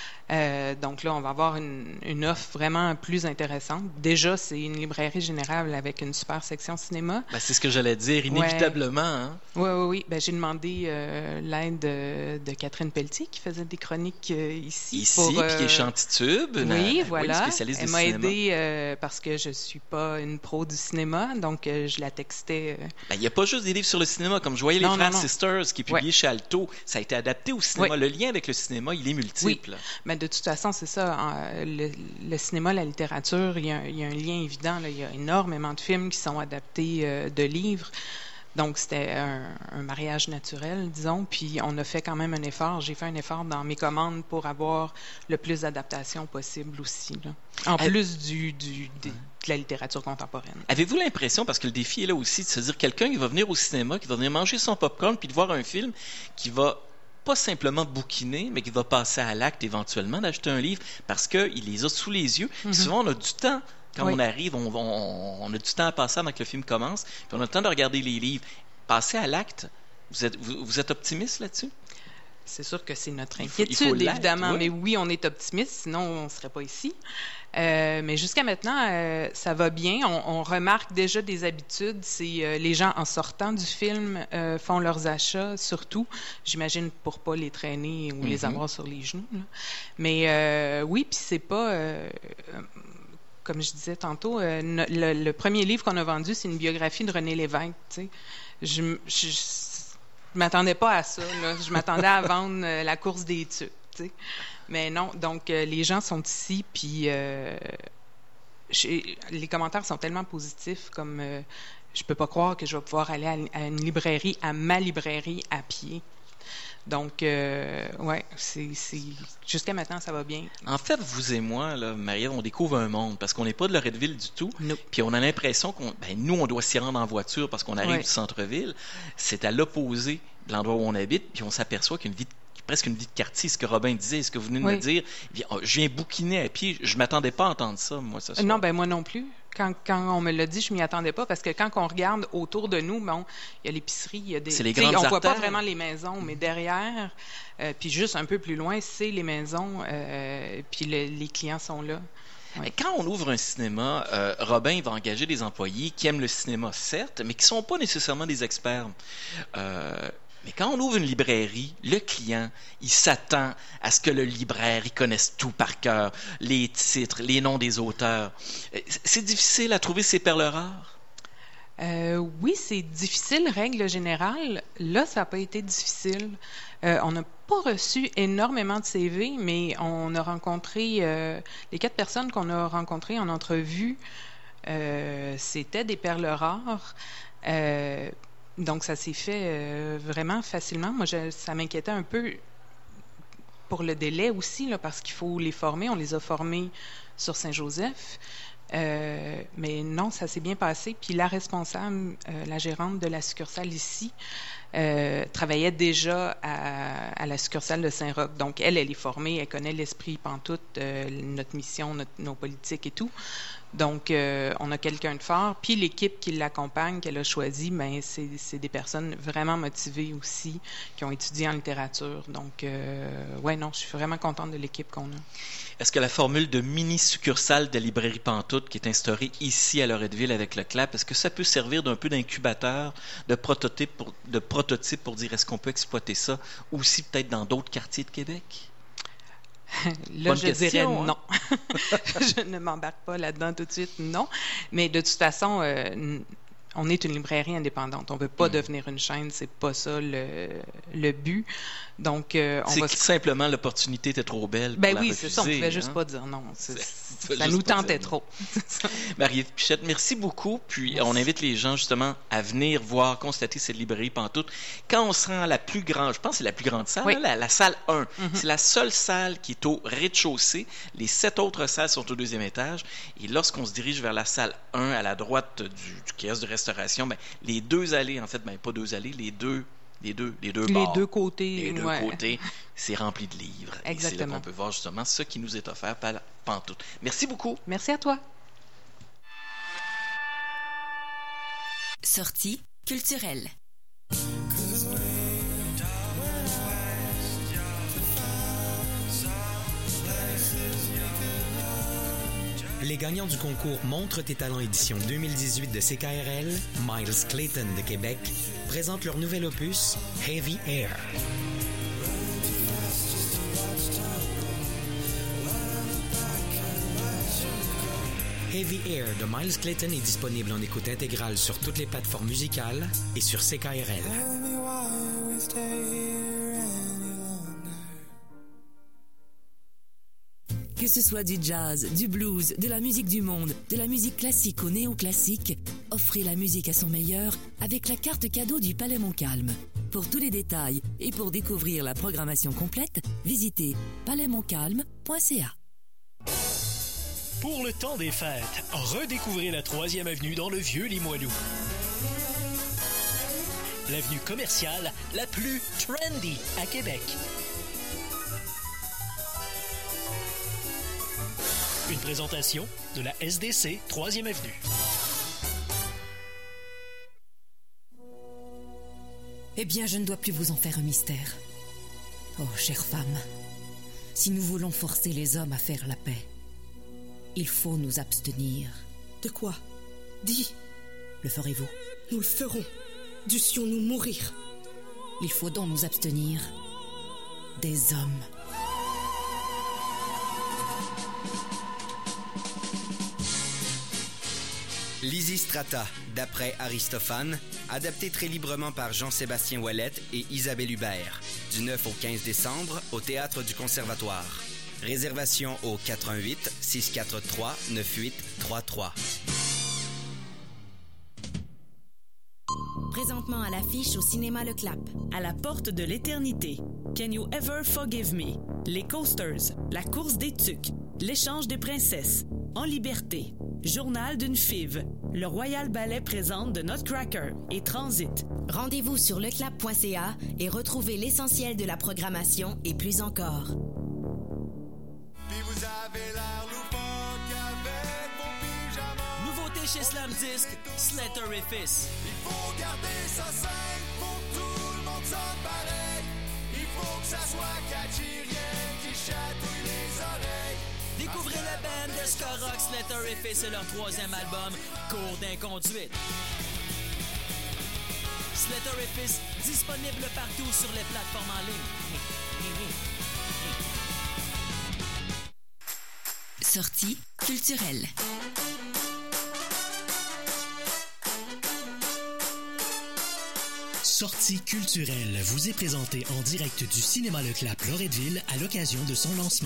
Euh, donc là, on va avoir une, une offre vraiment plus intéressante. Déjà, c'est une librairie générale avec une super section cinéma. Ben, c'est ce que j'allais dire, inévitablement. Hein? Oui, oui, oui. Ben, j'ai demandé euh, l'aide de, de Catherine Pelletier qui faisait des chroniques euh, ici. Ici, pour, puis qui euh, est Chantitube, une, oui, une voilà. spécialiste Elle de m'a cinéma. aidée euh, parce que je suis pas une pro du cinéma, donc euh, je la textais. euh, Ben, il n'y a pas juste des livres sur le cinéma. Comme je voyais Les Non, Frères non, non. Sisters, qui est publié Ouais. chez Alto, ça a été adapté au cinéma. Oui. Le lien avec le cinéma, il est multiple. Mais de toute façon, c'est ça. en- Le, le cinéma, la littérature, il y a, un- il y a un lien évident. Là. Il y a énormément de films qui sont adaptés euh, de livres. Donc, c'était un, un mariage naturel, disons. Puis, on a fait quand même un effort. J'ai fait un effort dans mes commandes pour avoir le plus d'adaptations possible aussi. Là. En Euh, plus du, du, des- de la littérature contemporaine. Avez-vous l'impression, parce que le défi est là aussi, de se dire quelqu'un qui va venir au cinéma, qui va venir manger son popcorn, puis de voir un film qui va pas simplement bouquiner, mais qui va passer à l'acte éventuellement d'acheter un livre parce qu'il les a sous les yeux. Puis Mhm. souvent, on a du temps. Quand Oui. on arrive, on, on- on a du temps à passer avant que le film commence, puis on a le temps de regarder les livres. Passer à l'acte, vous êtes, vous, vous êtes optimiste là-dessus? C'est sûr que c'est notre Il faut- il inquiétude, faut l'être, évidemment. oui. Mais oui, on est optimiste, sinon on ne serait pas ici. Euh, mais jusqu'à maintenant, euh, ça va bien. On, on remarque déjà des habitudes. C'est euh, les gens, en sortant du film, euh, font leurs achats, surtout, j'imagine, pour pas les traîner ou les Mhm. avoir sur les genoux. Là. Mais euh, oui, puis c'est pas... euh, euh, comme je disais tantôt, euh, no- le, le premier livre qu'on a vendu, c'est une biographie de René Lévesque. Tu sais. Je, m- je, je m'attendais pas à ça. Là. Je m'attendais à vendre euh, La course des tucs. Tu sais. Mais non, donc euh, les gens sont ici, puis euh, j'ai- les commentaires sont tellement positifs, comme euh, je peux pas croire que je vais pouvoir aller à, à une librairie, à ma librairie, à pied. Donc, euh, ouais, c'est, c'est... jusqu'à maintenant, ça va bien. En fait, vous et moi, là, Marie-Ève, on découvre un monde parce qu'on n'est pas de Loretteville du tout. Non. Puis on a l'impression qu'on, ben, nous, on doit s'y rendre en voiture parce qu'on arrive Ouais. du centre-ville. C'est à l'opposé de l'endroit où on habite, puis on s'aperçoit qu'une vie de presque une vie de quartier, ce que Robin disait, ce que vous venez de Oui. me dire. Eh bien, je viens bouquiner à pied. Je m'attendais pas à entendre ça, moi, ce soir. Non, ben moi non plus. Quand, quand on me l'a dit, je m'y attendais pas parce que quand on regarde autour de nous, bon, il y a l'épicerie, il y a des. C'est les tu sais, grandes on voit pas artères. vraiment les maisons, mais derrière, euh, puis juste un peu plus loin, c'est les maisons, euh, puis le- les clients sont là. Mais quand on ouvre un cinéma, euh, Robin va engager des employés qui aiment le cinéma, certes, mais qui sont pas nécessairement des experts. Euh, mais quand on ouvre une librairie, le client, il s'attend à ce que le libraire, il connaisse tout par cœur, les titres, les noms des auteurs. Euh, C'est difficile à trouver ces perles rares. Euh, oui, c'est difficile, règle générale. Là, ça n'a pas été difficile. Euh, on n'a pas reçu énormément de C V, mais on a rencontré, euh, les quatre personnes qu'on a rencontrées en entrevue, euh, c'était des perles rares. Euh, donc, ça s'est fait euh, vraiment facilement. Moi, je- ça m'inquiétait un peu pour le délai aussi, là, parce qu'il faut les former. On les a formés sur Saint-Joseph. Euh, mais non, ça s'est bien passé. Puis la responsable, euh, la gérante de la succursale ici, euh, travaillait déjà à, à la succursale de Saint-Roch. Donc, elle, elle est formée, elle connaît l'esprit pantoute, euh, notre mission, notre- nos politiques et tout. Donc, euh, on a quelqu'un de fort. Puis l'équipe qui l'accompagne, qu'elle a choisie, ben, c'est, c'est des personnes vraiment motivées aussi, qui ont étudié en littérature. Donc, euh, ouais, non, je suis vraiment contente de l'équipe qu'on a. Est-ce que la formule de mini-succursale de la librairie Pantoute qui est instaurée ici à Loretteville avec le C L A P, est-ce que ça peut servir d'un peu d'incubateur, de prototype pour, de prototype pour dire est-ce qu'on peut exploiter ça aussi peut-être dans d'autres quartiers de Québec? Là, Bonne je question, dirais hein? non. Je ne m'embarque pas là-dedans tout de suite, non. Mais de toute façon, euh, n- on est une librairie indépendante. On ne veut pas Mm. devenir une chaîne, c'est pas ça le, le but. Donc, euh, on C'est va que se... simplement l'opportunité était trop belle. Ben pour la oui, c'est ça, on refuser, pouvait juste hein? pas dire non. C'est- C'est- faut ça juste nous pas tentait dire trop. Marie-Ève Pichette, merci beaucoup. Puis Merci. on invite les gens justement à venir voir, constater cette librairie Pantoute. Quand on se rend à la plus grande, je pense que c'est la plus grande salle, Oui. hein, la, la salle un. Mhm. C'est la seule salle qui est au rez-de-chaussée. Les sept autres salles sont au deuxième étage. Et lorsqu'on se dirige vers la salle un, à la droite du, du kiosque de restauration, ben, les deux allées, en fait, ben, pas deux allées, les deux, les deux, les deux Les bords. deux côtés. Les deux ouais. côtés, c'est rempli de livres. Et c'est là Exactement. qu'on peut voir justement ce qui nous est offert par la Pantoute. Merci beaucoup. Merci à toi. Sortie culturelle. Les gagnants du concours Montre tes talents édition deux mille dix-huit de C K R L, Miles Clayton de Québec, présentent leur nouvel opus Heavy Air. Heavy Air de Miles Clayton est disponible en écoute intégrale sur toutes les plateformes musicales et sur C K R L. Que ce soit du jazz, du blues, de la musique du monde, de la musique classique au néoclassique, offrez la musique à son meilleur avec la carte cadeau du Palais Montcalm. Pour tous les détails et pour découvrir la programmation complète, visitez palais montcalm point c a. Pour le temps des fêtes, redécouvrez la troisième avenue dans le vieux Limoilou. L'avenue commerciale la plus trendy à Québec. Une présentation de la S D C troisième avenue. Eh bien, je ne dois plus vous en faire un mystère. Oh, chère femme, si nous voulons forcer les hommes à faire la paix, il faut nous abstenir. De quoi? Dis, Le ferez-vous? nous le ferons. Dussions-nous mourir. Il faut donc nous abstenir des hommes. Lysistrata, d'après Aristophane, adapté très librement par Jean-Sébastien Ouellette et Isabelle Hubert, du neuf au quinze décembre au Théâtre du Conservatoire. Réservation au quatre un huit, six quatre trois, neuf huit trois trois. Présentement à l'affiche au cinéma Le Clap. À la porte de l'éternité. Can You Ever Forgive Me? Les Coasters. La course des tucs. L'échange des princesses. En liberté. Journal d'une five. Le Royal Ballet présente The Nutcracker et Transit. Rendez-vous sur leclap point c a et retrouvez l'essentiel de la programmation et plus encore. Puis vous avez l'air loufoque avec vos pyjamas. Nouveauté chez Slam Disc, Slatterifice. Il faut garder ça simple, faut que tout le monde sonne pareil. Il faut que ça soit catchy, rien qui chatouille les oreilles. Découvrez la band de ska rock Slatterifice et leur troisième album, Cours d'inconduite. Slatterifice, disponible partout sur les plateformes en ligne. Sortie culturelle. Sortie culturelle vous est présentée en direct du cinéma Le Clap Loretteville à l'occasion de son lancement.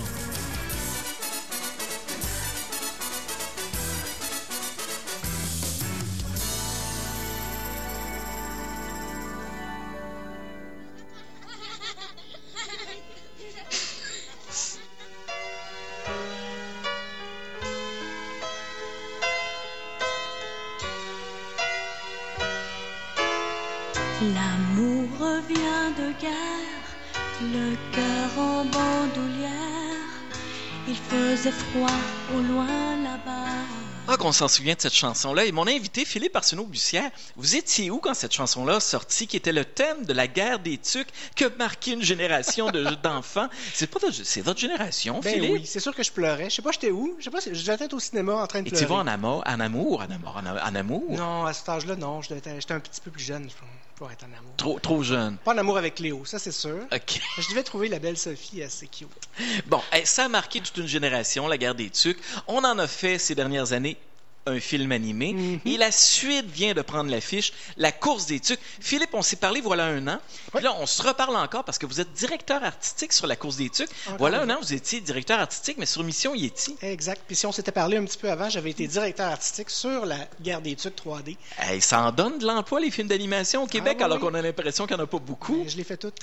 L'amour revient de guerre, le cœur en bandoulière. Il faisait froid au loin là-bas. Ah, qu'on s'en souvient de cette chanson-là. Et mon invité, Philippe Arsenault-Bussière, vous étiez où quand cette chanson-là sortit, qui était le thème de la guerre des tucs, qui a marqué une génération de, d'enfants? C'est pas votre, c'est votre génération, Ben Philippe? oui, c'est sûr que je pleurais. Je sais pas j'étais où. Je sais pas, je devais être au cinéma en train de Et pleurer. tu vas en amour, en amour, en amour, en, en amour? Non, à cet âge-là, non. Je devais être- J'étais un petit peu plus jeune, je pense, pour être en amour. Trop, trop jeune. Pas en amour avec Léo, ça c'est sûr. OK. Je devais trouver la belle Sophie assez cute. Bon, eh, ça a marqué toute une génération, la guerre des tucs. On en a fait ces dernières années un film animé. Mm-hmm. Et la suite vient de prendre l'affiche, La course des tucs. Philippe, on s'est parlé voilà un an. Puis là, on se reparle encore parce que vous êtes directeur artistique sur La course des tucs. Encore Voilà une un an, vous étiez directeur artistique, mais sur Mission Yeti. Exact. Puis si on s'était parlé un petit peu avant, j'avais été directeur artistique sur la guerre des tucs trois D. Hey, ça en donne de l'emploi, les films d'animation au Québec, Ah, oui, alors oui. qu'on a l'impression qu'il n'y en a pas beaucoup. Ben, je l'ai fait toutes.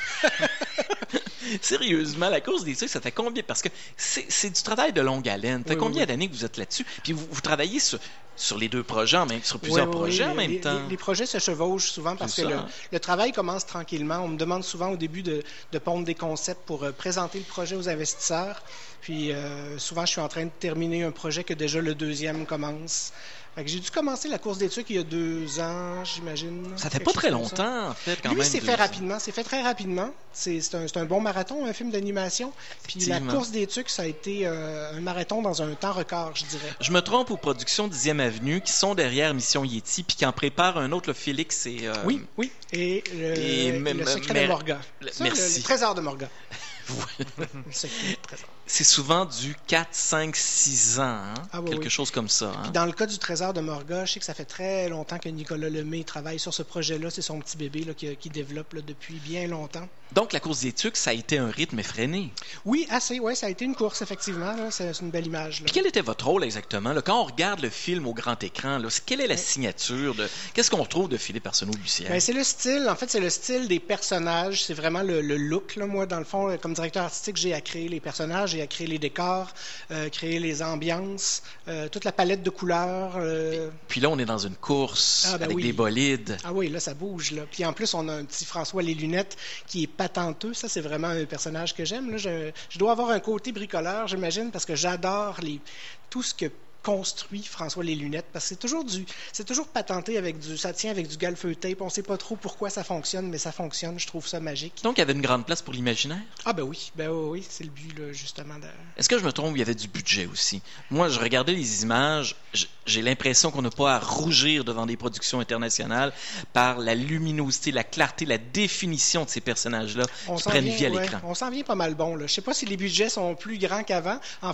Sérieusement, La course des tucs, ça fait combien? Parce que c'est, c'est du travail de longue haleine. Ça fait Oui, combien oui, oui. d'années que vous êtes là-dessus? Puis vous, vous travaillez sur, sur les deux projets, en même, sur plusieurs Oui, oui, projets oui. en même les, temps. Les, les projets se chevauchent souvent parce C'est que ça, le, hein. le travail commence tranquillement. On me demande souvent au début de, de pondre des concepts pour euh, présenter le projet aux investisseurs. Puis euh, souvent, je suis en train de terminer un projet que déjà le deuxième commence. Fait que j'ai dû commencer la course des tucs il y a deux ans, j'imagine. Ça fait quelque pas chose très comme ça. longtemps, en fait, quand Lui, même. c'est deux fait ans. rapidement. C'est fait très rapidement. C'est, c'est, un, c'est un bon marathon, un film d'animation. Puis la Effectivement. course des tucs, ça a été euh, un marathon dans un temps record, je dirais. Je me trompe aux productions dixième Avenue qui sont derrière Mission Yeti puis qui en préparent un autre, le Félix et... euh, Oui, oui. Et le, Et le même- secret mer- de Morga. le- Ça, merci. Le, le trésor de Morga. Ouais. Le secret du trésor. C'est souvent du quatre, cinq, six ans, hein? Ah oui, quelque oui. chose comme ça. Hein? Puis dans le cas du trésor de Morga, je sais que ça fait très longtemps que Nicolas Lemay travaille sur ce projet-là. C'est son petit bébé là, qui, qui développe là, depuis bien longtemps. Donc, la course des tucs, ça a été un rythme effréné. Oui, assez. Ouais, ça a été une course, effectivement. Là. C'est, c'est une belle image. Là. Puis quel était votre rôle exactement? Là, quand on regarde le film au grand écran, là, c'est- quelle est la signature de... Qu'est-ce qu'on retrouve de Philippe Arsenault-Bussière? Ben, c'est le style. En fait, c'est le style des personnages. C'est vraiment le, le look. Là. Moi, dans le fond, comme directeur artistique, j'ai à créer les personnages, j'ai à créer les décors, euh, créer les ambiances, euh, toute la palette de couleurs. euh, Puis là, on est dans une course Ah, ben avec oui. des bolides. Ah oui, là, ça bouge. Là. Puis en plus, on a un petit François Les Lunettes qui est patenteux. Ça, c'est vraiment un personnage que j'aime. Là. Je, je dois avoir un côté bricoleur, j'imagine, parce que j'adore les, tout ce que construit François Les Lunettes, parce que c'est toujours du, c'est toujours patenté avec du, ça tient avec du galfeu tape. On sait pas trop pourquoi ça fonctionne, mais ça fonctionne. Je trouve ça magique. Donc, il y avait une grande place pour l'imaginaire. Ah ben oui, ben oui, oui, c'est le but là, justement. De... Est-ce que je me trompe, il y avait du budget aussi? Moi, je regardais les images, j- j'ai l'impression qu'on n'a pas à rougir devant des productions internationales par la luminosité, la clarté, la définition de ces personnages-là On qui s'en prennent vient, vie à ouais, l'écran. on s'en vient pas mal bon. Là. Je sais pas si les budgets sont plus grands qu'avant. En fait,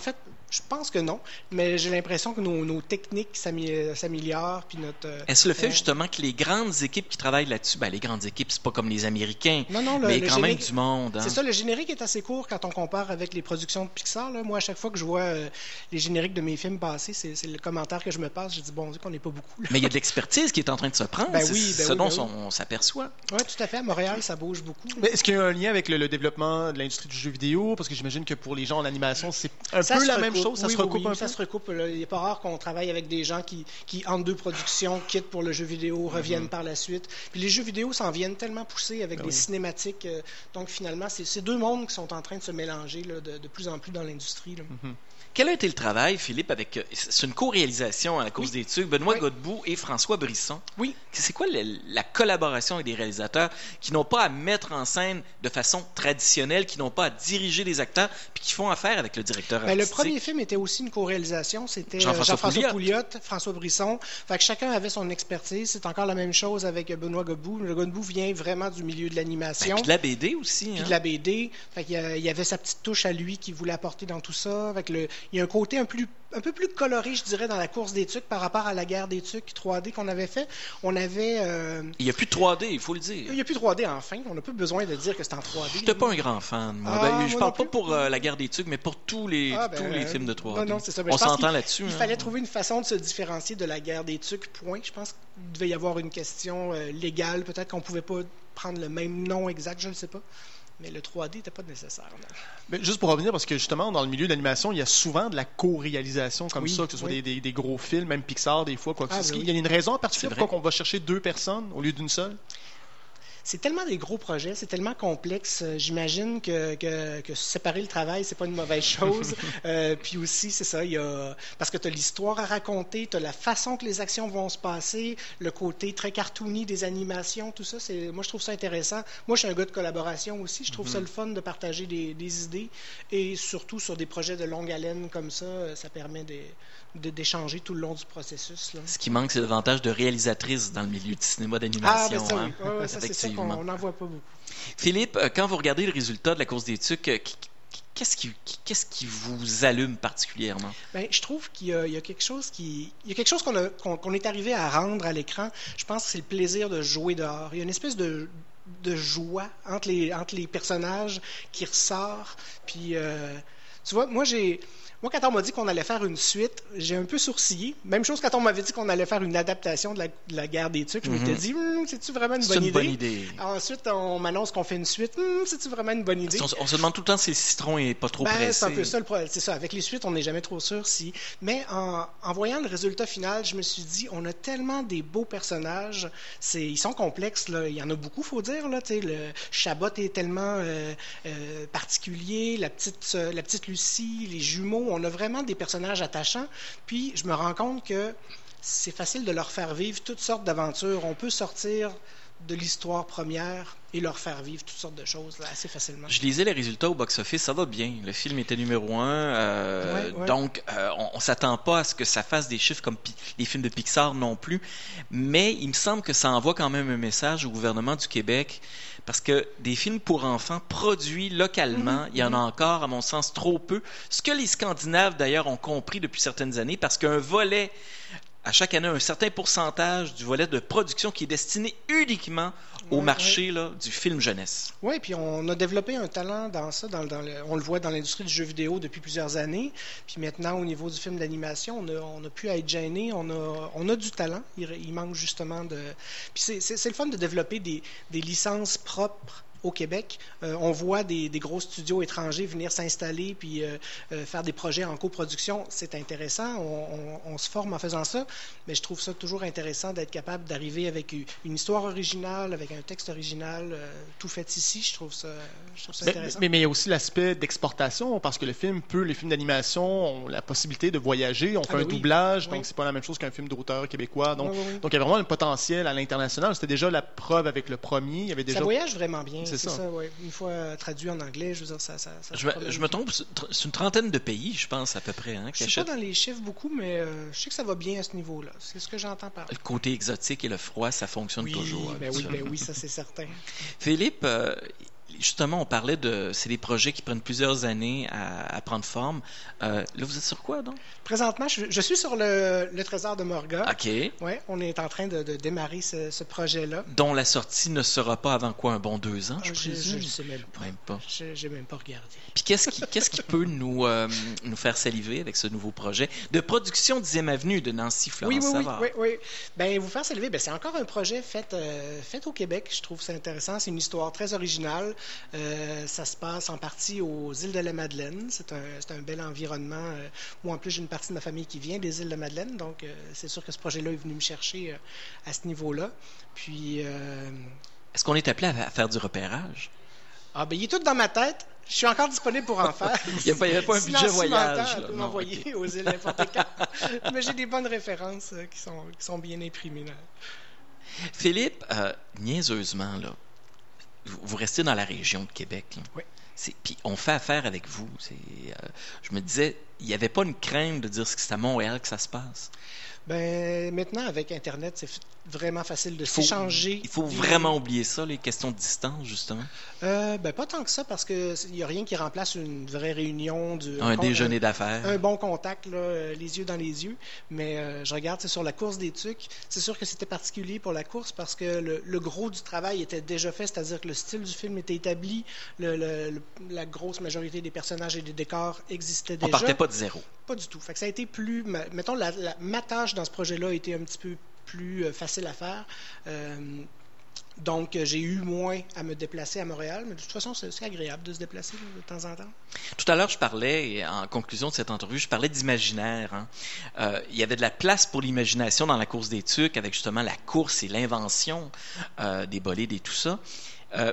Je pense que non, mais j'ai l'impression que nos, nos techniques s'amé- s'améliorent. Puis notre, euh, Est-ce le fait on- justement que les grandes équipes qui travaillent là-dessus, ben, les grandes équipes, c'est pas comme les Américains, Non, non, le- mais le quand même générique- du monde. Hein? C'est ça, le générique est assez court quand on compare avec les productions de Pixar. Là. Moi, à chaque fois que je vois euh, les génériques de mes films passer, c'est, c'est le commentaire que je me passe. Je dis, bon, on dit qu'on n'est pas beaucoup. là. Mais il y a de l'expertise qui est en train de se prendre. Ben c'est oui, ben ce oui, dont ben oui. on, on s'aperçoit. Oui, tout à fait. À Montréal, ça bouge beaucoup. Mais est-ce qu'il y a un lien avec le, le développement de l'industrie du jeu vidéo? Parce que j'imagine que pour les gens en animation, c'est un Ça peu se la même recoupe. chose. Ça Oui, se oui, recoupe oui, un ça peu. se recoupe. Là. Il n'est pas rare qu'on travaille avec des gens qui, qui entre deux productions, quittent pour le jeu vidéo, reviennent Mhm. par la suite. Puis les jeux vidéo s'en viennent tellement poussés avec Ben des oui. cinématiques. euh, donc finalement, c'est, c'est deux mondes qui sont en train de se mélanger là, de, de plus en plus dans l'industrie. Là. Mhm. Quel a été le travail, Philippe, avec. euh, C'est une co-réalisation à la cause Oui. des Tucs, Benoît Oui. Godbout et François Brisson. Oui. C'est quoi le- la collaboration avec des réalisateurs qui n'ont pas à mettre en scène de façon traditionnelle, qui n'ont pas à diriger des acteurs, puis qui font affaire avec le directeur Ben, le artistique? premier film était aussi une co-réalisation. C'était euh, Jean-François Jean-François, Pouliot. Pouliot, François Brisson. Fait que chacun avait son expertise. C'est encore la même chose avec euh, Benoît Godbout. Le Godbout vient vraiment du milieu de Ben, l'animation. puis de la B D aussi. Puis hein. de la B D. Fait qu'il y a- il y avait sa petite touche à lui qu'il voulait apporter dans tout ça. Fait que le- il y a un côté un, plus, un peu plus coloré, je dirais, dans la course des tucs par rapport à la guerre des tucs trois D qu'on avait fait. On avait... euh, Il n'y a plus de trois D, il faut le dire. Il n'y a plus de trois D enfin. On n'a plus besoin de dire que c'est en trois D. Je n'étais pas un grand fan, moi. Ah, Ben, je moi parle non pas plus. pour euh, la guerre des Tucs, mais pour tous les, Ah, ben, tous les films de trois D. Non, non, c'est ça. Ben, On je pense s'entend qu'il- là-dessus. Il hein. fallait trouver une façon de se différencier de la guerre des tucs, point. Je pense qu'il devait y avoir une question euh, légale. Peut-être qu'on pouvait pas prendre le même nom exact, je ne sais pas. Mais le trois D n'était pas nécessaire. non. Mais juste pour revenir, parce que justement, dans le milieu de l'animation, il y a souvent de la co-réalisation comme Oui, ça, que ce soit oui. des, des- des gros films, même Pixar, des fois. Quoi que Ah, ce soit. ben Il y a une raison en particulier C'est pourquoi on va chercher deux personnes au lieu d'une seule? C'est tellement des gros projets, c'est tellement complexe. euh, J'imagine que, que, que séparer le travail, c'est pas une mauvaise chose. Euh, puis aussi, c'est ça, il y a parce que tu as l'histoire à raconter, tu as la façon que les actions vont se passer, le côté très cartoony des animations, tout ça. C'est, moi, je trouve ça intéressant. Moi, je suis un gars de collaboration aussi. Je trouve ça le fun de partager des, des idées et surtout sur des projets de longue haleine comme ça, euh, ça permet de, de- d'échanger tout le long du processus. Là. Ce qui manque, c'est davantage de réalisatrices dans le milieu du cinéma Ah, d'animation. ben ça, hein. oui. Ouais, ouais, ça, c'est ça qu'on Effectivement. n'en voit pas beaucoup. Philippe, euh, quand vous regardez le résultat de la course des Tucs, euh, qui- qui- qu'est-ce qui, qui- qu'est-ce qui vous allume particulièrement? Ben, je trouve qu'il y a, il y a quelque chose qui, il y a quelque chose qu'on, a- qu'on- qu'on est arrivé à rendre à l'écran. Je pense que c'est le plaisir de jouer dehors. Il y a une espèce de, de joie entre les, entre les personnages qui ressort. Puis, euh, tu vois, moi j'ai, moi quand on m'a dit qu'on allait faire une suite, j'ai un peu sourcillé. Même chose quand on m'avait dit qu'on allait faire une adaptation de la, de la guerre des tucs, je Mhm. m'étais dit, Hum, c'est-tu vraiment une C'est bonne une idée? bonne idée. Ensuite, on m'annonce qu'on fait une suite, Hum, c'est-tu vraiment une bonne idée? On, on se demande tout le temps si le citron est pas trop Ben, pressé. c'est un peu ça le problème. C'est ça. Avec les suites, on n'est jamais trop sûr si. Mais en, en voyant le résultat final, je me suis dit, on a tellement des beaux personnages. C'est, ils sont complexes. Là. Il y en a beaucoup, faut dire. Là. Tu sais, le Chabot est tellement euh, euh, particulier. La petite, euh, la petite Lucie, les jumeaux. On a vraiment des personnages attachants. Puis, je me rends compte que c'est facile de leur faire vivre toutes sortes d'aventures. On peut sortir de l'histoire première et leur faire vivre toutes sortes de choses là, assez facilement. Je lisais les résultats au box-office, ça va bien. Le film était numéro un, euh, Ouais, ouais. donc euh, on, on s'attend pas à ce que ça fasse des chiffres comme pi- les films de Pixar non plus, mais il me semble que ça envoie quand même un message au gouvernement du Québec, parce que des films pour enfants produits localement, Mhm, il y en a mhm. encore, à mon sens, trop peu. Ce que les Scandinaves, d'ailleurs, ont compris depuis certaines années, parce qu'un volet à chaque année un certain pourcentage du volet de production qui est destiné uniquement au Ouais, marché là, du film jeunesse. Oui, puis on a développé un talent dans ça, dans, dans le- on le voit dans l'industrie du jeu vidéo depuis plusieurs années. Puis maintenant, au niveau du film d'animation, on a, on a pu être gêné, on a, on a du talent. Il, il manque justement de. Puis c'est, c'est, c'est le fun de développer des, des licences propres au Québec. Euh, on voit des, des gros studios étrangers venir s'installer puis euh, euh, faire des projets en coproduction. C'est intéressant. On, on- on se forme en faisant ça, mais je trouve ça toujours intéressant d'être capable d'arriver avec une une histoire originale, avec un texte original, euh, tout fait ici. Je trouve ça, je trouve ça Mais, intéressant. mais, mais il y a aussi l'aspect d'exportation, parce que le film peut, les films d'animation ont la possibilité de voyager, on fait Ah, ben un oui. doublage, Oui. donc c'est pas la même chose qu'un film d'auteur québécois. Donc, Oui, oui, oui. donc il y a vraiment un potentiel à l'international. C'était déjà la preuve avec le premier. Il y avait déjà... Ça voyage vraiment bien. C'est C'est, ça. ça, ouais. Une fois euh, traduit en anglais, je veux dire, ça. ça, ça Je se me, promène je me bien. trompe, c'est tr- c'est une trentaine de pays, je pense, à peu près, hein, qui Je ne suis achètent. pas dans les chiffres beaucoup, mais euh, je sais que ça va bien à ce niveau-là. C'est ce que j'entends par là. Le côté exotique et le froid, ça fonctionne Oui, toujours. ben oui, habituellement. ben oui, ça c'est certain. Philippe, euh, justement, on parlait de... C'est des projets qui prennent plusieurs années à, à prendre forme. Euh, là, vous êtes sur quoi, donc? Présentement, je, je suis sur le, le Trésor de Morga. OK. Oui, on est en train de, de démarrer ce, ce projet-là. Dont la sortie ne sera pas avant quoi, un bon deux ans, je Ah, je présume? ne sais même pas. Même pas. Je n'ai même pas regardé. Puis qu'est-ce qui, qu'est-ce qui peut nous, euh, nous faire saliver avec ce nouveau projet de production dixième Avenue de Nancy Florence Oui, oui, oui, Savard? oui, oui. Ben, vous faire saliver, ben, c'est encore un projet fait, euh, fait au Québec. Je trouve ça intéressant. C'est une histoire très originale. Euh, ça se passe en partie aux îles de la Madeleine. C'est un, c'est un bel environnement. Euh, moi, en plus, j'ai une partie de ma famille qui vient des îles de Madeleine. Donc, euh, c'est sûr que ce projet-là est venu me chercher euh, à ce niveau-là. Puis... Euh... Est-ce qu'on est appelé à, à faire du repérage? Ah, ben, il est tout dans ma tête. Je suis encore disponible pour en faire. Il n'y a, a pas un budget voyage. Je peux m'envoyer okay. aux îles n'importe quand. Mais j'ai des bonnes références euh, qui, sont, qui sont bien imprimées. Là. Philippe, euh, niaiseusement, là, vous, vous restez dans la région de Québec. Là. Oui. Puis on fait affaire avec vous. C'est, euh, je me disais, il n'y avait pas une crainte de dire que c'est à Montréal que ça se passe. Ben, maintenant, avec Internet, c'est f- vraiment facile de il faut, s'échanger. Il faut vraiment oublier ça, les questions de distance, justement. Euh, ben, pas tant que ça, parce qu'il n'y a rien qui remplace une vraie réunion. Du, un, un déjeuner un, d'affaires. Un bon contact, là, les yeux dans les yeux. Mais euh, je regarde, c'est sur la course des tucs. C'est sûr que c'était particulier pour la course parce que le, le gros du travail était déjà fait, c'est-à-dire que le style du film était établi, le, le, le, la grosse majorité des personnages et des décors existaient déjà. On partait pas de zéro. Pas du tout. Fait que ça a été plus... Mettons, la, la, ma tâche dans ce projet-là a été un petit peu plus euh, facile à faire. Euh, donc, euh, j'ai eu moins à me déplacer à Montréal, mais de toute façon, c'est, c'est agréable de se déplacer de temps en temps. Tout à l'heure, je parlais, et en conclusion de cette entrevue, je parlais d'imaginaire. Hein. Euh, il y avait de la place pour l'imagination dans la course des tucs, avec justement la course et l'invention euh, des bolides et tout ça. Euh,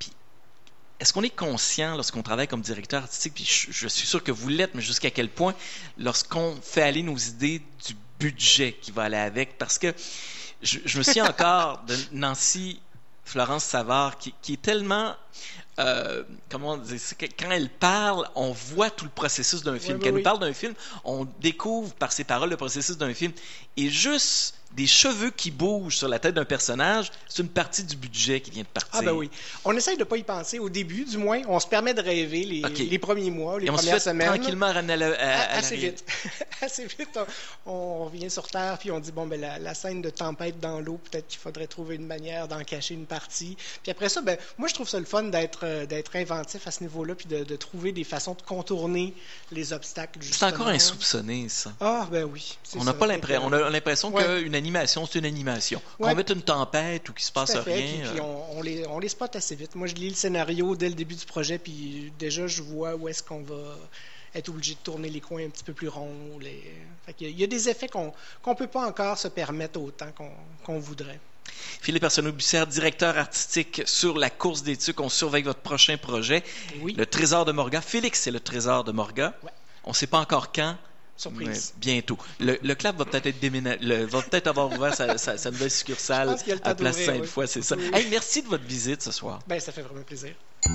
Est-ce qu'on est conscient, lorsqu'on travaille comme directeur artistique, puis je, je suis sûr que vous l'êtes, mais jusqu'à quel point, lorsqu'on fait aller nos idées du budget qui va aller avec, parce que je, je me souviens encore de Nancy Florence Savard, qui, qui est tellement... Euh, comment on dit, quand elle parle, on voit tout le processus d'un film. Oui, quand elle oui, nous parle d'un film, on découvre par ses paroles le processus d'un film. Et juste des cheveux qui bougent sur la tête d'un personnage, c'est une partie du budget qui vient de partir. Ah ben oui. On essaye de ne pas y penser au début, du moins. On se permet de rêver les, okay. les premiers mois, les Et on premières se fait semaines. tranquillement ramener à, la, à, à Assez vite. Assez vite. On, on revient sur Terre, puis on dit, bon, ben la, la scène de tempête dans l'eau, peut-être qu'il faudrait trouver une manière d'en cacher une partie. Puis après ça, ben moi, je trouve ça le fun d'être, euh, d'être inventif à ce niveau-là, puis de, de trouver des façons de contourner les obstacles. Justement. C'est encore insoupçonné, ça. Ah, ben oui. On n'a pas l'impression, on a l'impression ouais. qu'une animation, c'est une animation. Ouais. Qu'on mette une tempête ou qu'il se passe Tout à fait, rien. Puis, puis on, on, les, on les spot assez vite. Moi, je lis le scénario dès le début du projet, puis déjà, je vois où est-ce qu'on va être obligé de tourner les coins un petit peu plus ronds. Les... Fait qu'il y a, il y a des effets qu'on qu'on peut pas encore se permettre autant qu'on, qu'on voudrait. Philippe Arsenault-Bussière, directeur artistique sur la course des tucs. On surveille votre prochain projet. Oui. Le Trésor de Morga. Félix, c'est le Trésor de Morga. Ouais. On ne sait pas encore quand. Surprise. Bientôt. Le, le club va peut-être être déménagé, le, va peut-être avoir ouvert sa, sa, sa nouvelle succursale à Place Sainte-Foy, oui. C'est ça. Oui. Hey, merci de votre visite ce soir. Ben, ça fait vraiment plaisir.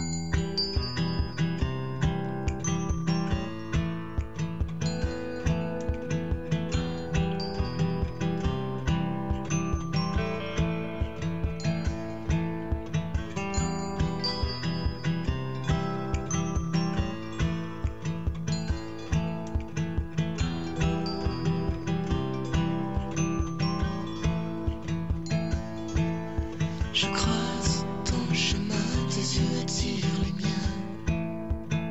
Je croise ton chemin, tes yeux attirent les miens.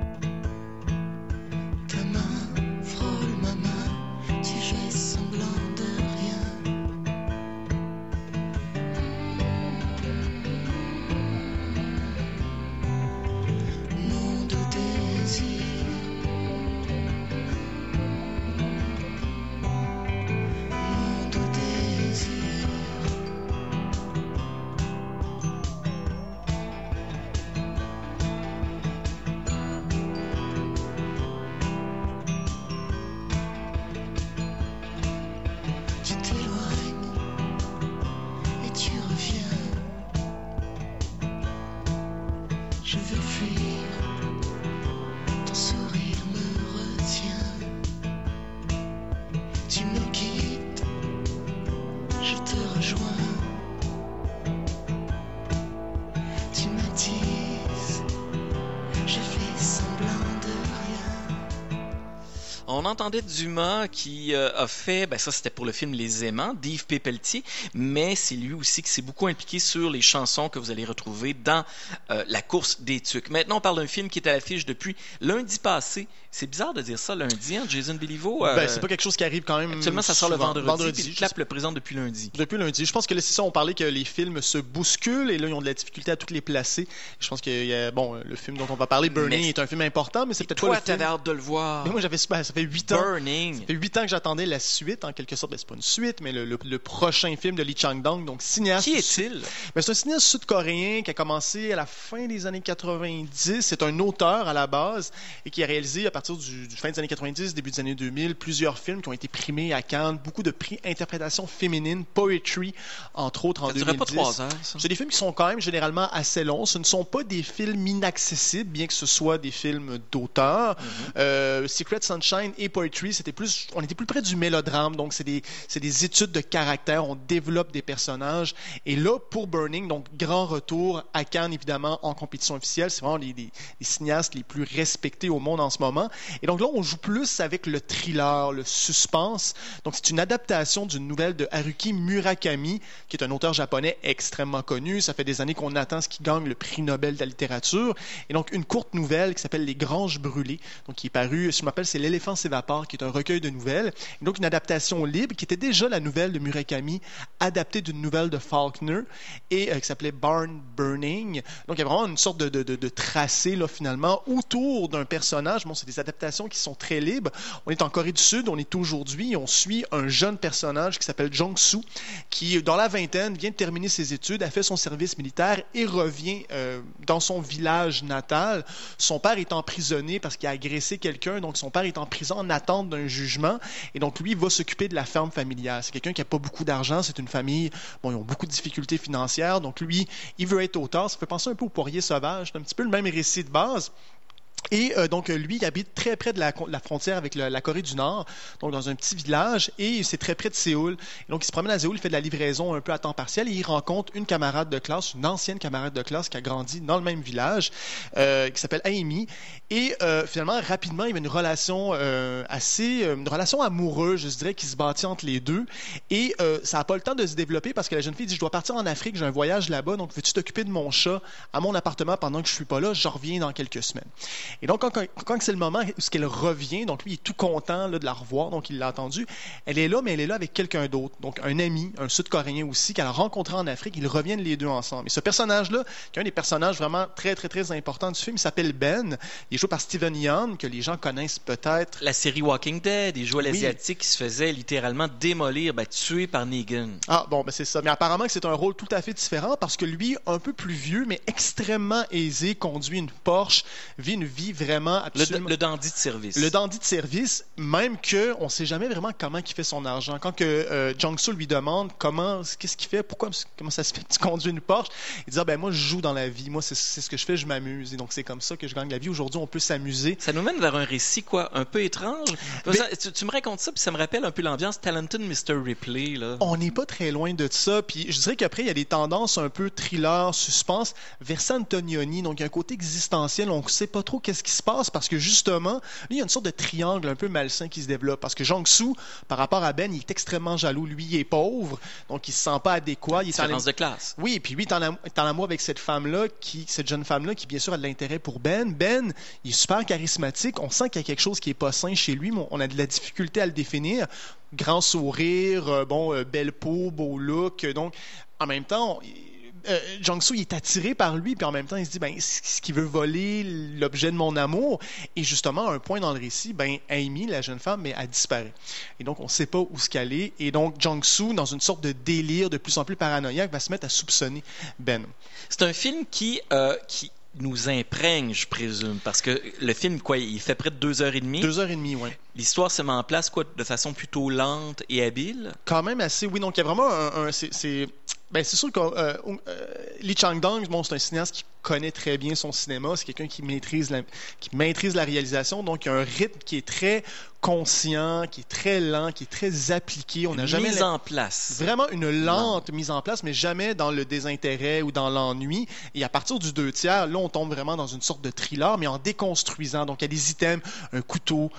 Ta main frôle ma main, tu fais semblant de rien. Monde au désir. Monde au désir. Tu t'éloignes et tu reviens. Je veux fuir, ton sourire me retient. Tu me quittes, je te rejoins. Tu m'attises, On entendait Dumas qui euh, a fait, ben ça c'était pour le film Les Aimants, d'Yves Pépeltier, mais c'est lui aussi qui s'est beaucoup impliqué sur les chansons que vous allez retrouver dans euh, La course des tucs. Maintenant, on parle d'un film qui est à l'affiche depuis lundi passé. C'est bizarre de dire ça lundi, hein, Jason Béliveau? Euh, ben, c'est pas quelque chose qui arrive quand même. Actuellement, ça sort le souvent. vendredi, vendredi puis le clap le présente depuis lundi. Depuis lundi. Je pense que là, c'est ça, on parlait que les films se bousculent et là, ils ont de la difficulté à toutes les placer. Je pense que, bon, le film dont on va parler, Burning, mais est un film important, mais c'est peut-être toi, pas le film... Toi, t'avais hâte de le voir. Mais moi, j'avais ben, ça fait huit ans. Burning. Ça fait huit ans que j'attendais la suite, en quelque sorte. Ben, c'est pas une suite, mais le, le, le prochain film de Lee Chang-dong, donc cinéaste... Qui est-il? Ben, c'est un cinéaste sud-coréen qui a commencé à la fin des années quatre-vingt-dix. C'est un auteur à la base et qui a réalisé à partir du, du fin des années quatre-vingt-dix, début des années deux mille, plusieurs films qui ont été primés à Cannes, beaucoup de prix interprétation féminine, poetry, entre autres en ça deux mille dix. Ça durait pas trois heures, ça. C'est des films qui sont quand même généralement assez longs. Ce ne sont pas des films inaccessibles, bien que ce soit des films d'auteur. Mm-hmm. euh, Secret Sunshine et Poetry, c'était plus, on était plus près du mélodrame, donc c'est des, c'est des études de caractère, on développe des personnages. Et là, pour Burning, donc grand retour à Cannes, évidemment, en compétition officielle. C'est vraiment les, les, les cinéastes les plus respectés au monde en ce moment. Et donc là, on joue plus avec le thriller, le suspense. Donc c'est une adaptation d'une nouvelle de Haruki Murakami, qui est un auteur japonais extrêmement connu. Ça fait des années qu'on attend ce qui gagne le prix Nobel de la littérature. Et donc une courte nouvelle qui s'appelle Les Granges brûlées, donc qui est parue, si je m'appelle, c'est L'éléphant s'évapore, qui est un recueil de nouvelles. Et donc une adaptation libre, qui était déjà la nouvelle de Murakami, adaptée d'une nouvelle de Faulkner, et euh, qui s'appelait Barn Burning. Donc il y a vraiment une sorte de, de, de, de tracé, là, finalement, autour d'un personnage. Bon, c'est des adaptations qui sont très libres. On est en Corée du Sud, on est aujourd'hui, on suit un jeune personnage qui s'appelle Jong-soo, qui, dans la vingtaine, vient de terminer ses études, a fait son service militaire et revient euh, dans son village natal. Son père est emprisonné parce qu'il a agressé quelqu'un, donc son père est en prison en attente d'un jugement, et donc lui va s'occuper de la ferme familiale. C'est quelqu'un qui n'a pas beaucoup d'argent, c'est une famille, bon, ils ont beaucoup de difficultés financières, donc lui, il veut être auteur. Ça fait penser un peu au Poirier sauvage, c'est un petit peu le même récit de base. Et euh, donc, lui, il habite très près de la, la frontière avec le, la Corée du Nord, donc dans un petit village, et c'est très près de Séoul. Et donc, il se promène à Séoul, il fait de la livraison un peu à temps partiel, et il rencontre une camarade de classe, une ancienne camarade de classe qui a grandi dans le même village, euh, qui s'appelle Amy. Et euh, finalement, rapidement, il y a une relation euh, assez... une relation amoureuse, je dirais, qui se bâtit entre les deux. Et euh, ça n'a pas le temps de se développer parce que la jeune fille dit « Je dois partir en Afrique, j'ai un voyage là-bas, donc veux-tu t'occuper de mon chat à mon appartement pendant que je ne suis pas là? Je reviens dans quelques semaines. » Et donc, quand, quand, quand c'est le moment où elle revient, donc lui, il est tout content là, de la revoir, donc il l'a entendu. Elle est là, mais elle est là avec quelqu'un d'autre, donc un ami, un Sud-Coréen aussi, qu'elle a rencontré en Afrique. Ils reviennent les deux ensemble. Et ce personnage-là, qui est un des personnages vraiment très, très, très importants du film, il s'appelle Ben. Il est joué par Steven Yeun, que les gens connaissent peut-être. La série Walking Dead, il jouait l'Asiatique oui. qui se faisait littéralement démolir, ben, tuer par Negan. Ah, bon, ben c'est ça. Mais apparemment que c'est un rôle tout à fait différent parce que lui, un peu plus vieux, mais extrêmement aisé, conduit une Porsche, vit une vie vraiment absolument... Le, le dandy de service. Le dandy de service, même qu'on ne sait jamais vraiment comment il fait son argent. Quand que euh, Jong-soo lui demande comment, qu'est-ce qu'il fait, pourquoi, comment ça se fait que tu conduis une Porsche, il dit ah, ben moi je joue dans la vie, moi c'est, c'est ce que je fais, je m'amuse. Et donc c'est comme ça que je gagne la vie. Aujourd'hui, on peut s'amuser. Ça nous mène vers un récit quoi, un peu étrange. Mais... Ça, tu, tu me racontes ça, puis ça me rappelle un peu l'ambiance Talented mister Ripley. Là. On n'est pas très loin de ça. Puis je dirais qu'après, il y a des tendances un peu thriller, suspense, vers Antonioni. Donc il y a un côté existentiel. On ne sait pas trop qu'est-ce qui se passe parce que justement, là, il y a une sorte de triangle un peu malsain qui se développe. Parce que Jong-soo, par rapport à Ben, il est extrêmement jaloux. Lui, il est pauvre, donc il se sent pas adéquat. Il est Différence en... de classe. Oui, puis lui, il est en, am... en amour avec cette femme-là, qui, cette jeune femme-là, qui bien sûr a de l'intérêt pour Ben. Ben, il est super charismatique. On sent qu'il y a quelque chose qui est pas sain chez lui, mais on a de la difficulté à le définir. Grand sourire, euh, bon, euh, belle peau, beau look. Donc, en même temps, euh, Jong-soo, il est attiré par lui, puis en même temps, il se dit, ben, ce qui veut voler l'objet de mon amour. Et justement, à un point dans le récit, ben, Amy, la jeune femme, mais elle disparaît. Et donc, on ne sait pas où ce qu'elle est. Et donc, Jong-soo, dans une sorte de délire de plus en plus paranoïaque, va se mettre à soupçonner Ben. C'est un film qui, euh, qui nous imprègne, je présume, parce que le film, quoi, il fait près de deux heures et demie. Deux heures et demie, oui. L'histoire se met en place, quoi, de façon plutôt lente et habile. Quand même assez, oui. Donc, il y a vraiment un... un c'est, c'est... Ben, c'est sûr que euh, euh, Lee Chang-dong, bon, c'est un cinéaste qui connaît très bien son cinéma. C'est quelqu'un qui maîtrise la, qui maîtrise la réalisation. Donc, il y a un rythme qui est très conscient, qui est très lent, qui est très appliqué. On n'a jamais mise en place. Vraiment une lente non. mise en place, mais jamais dans le désintérêt ou dans l'ennui. Et à partir du deux tiers, là, on tombe vraiment dans une sorte de thriller, mais en déconstruisant. Donc, il y a des items, un couteau,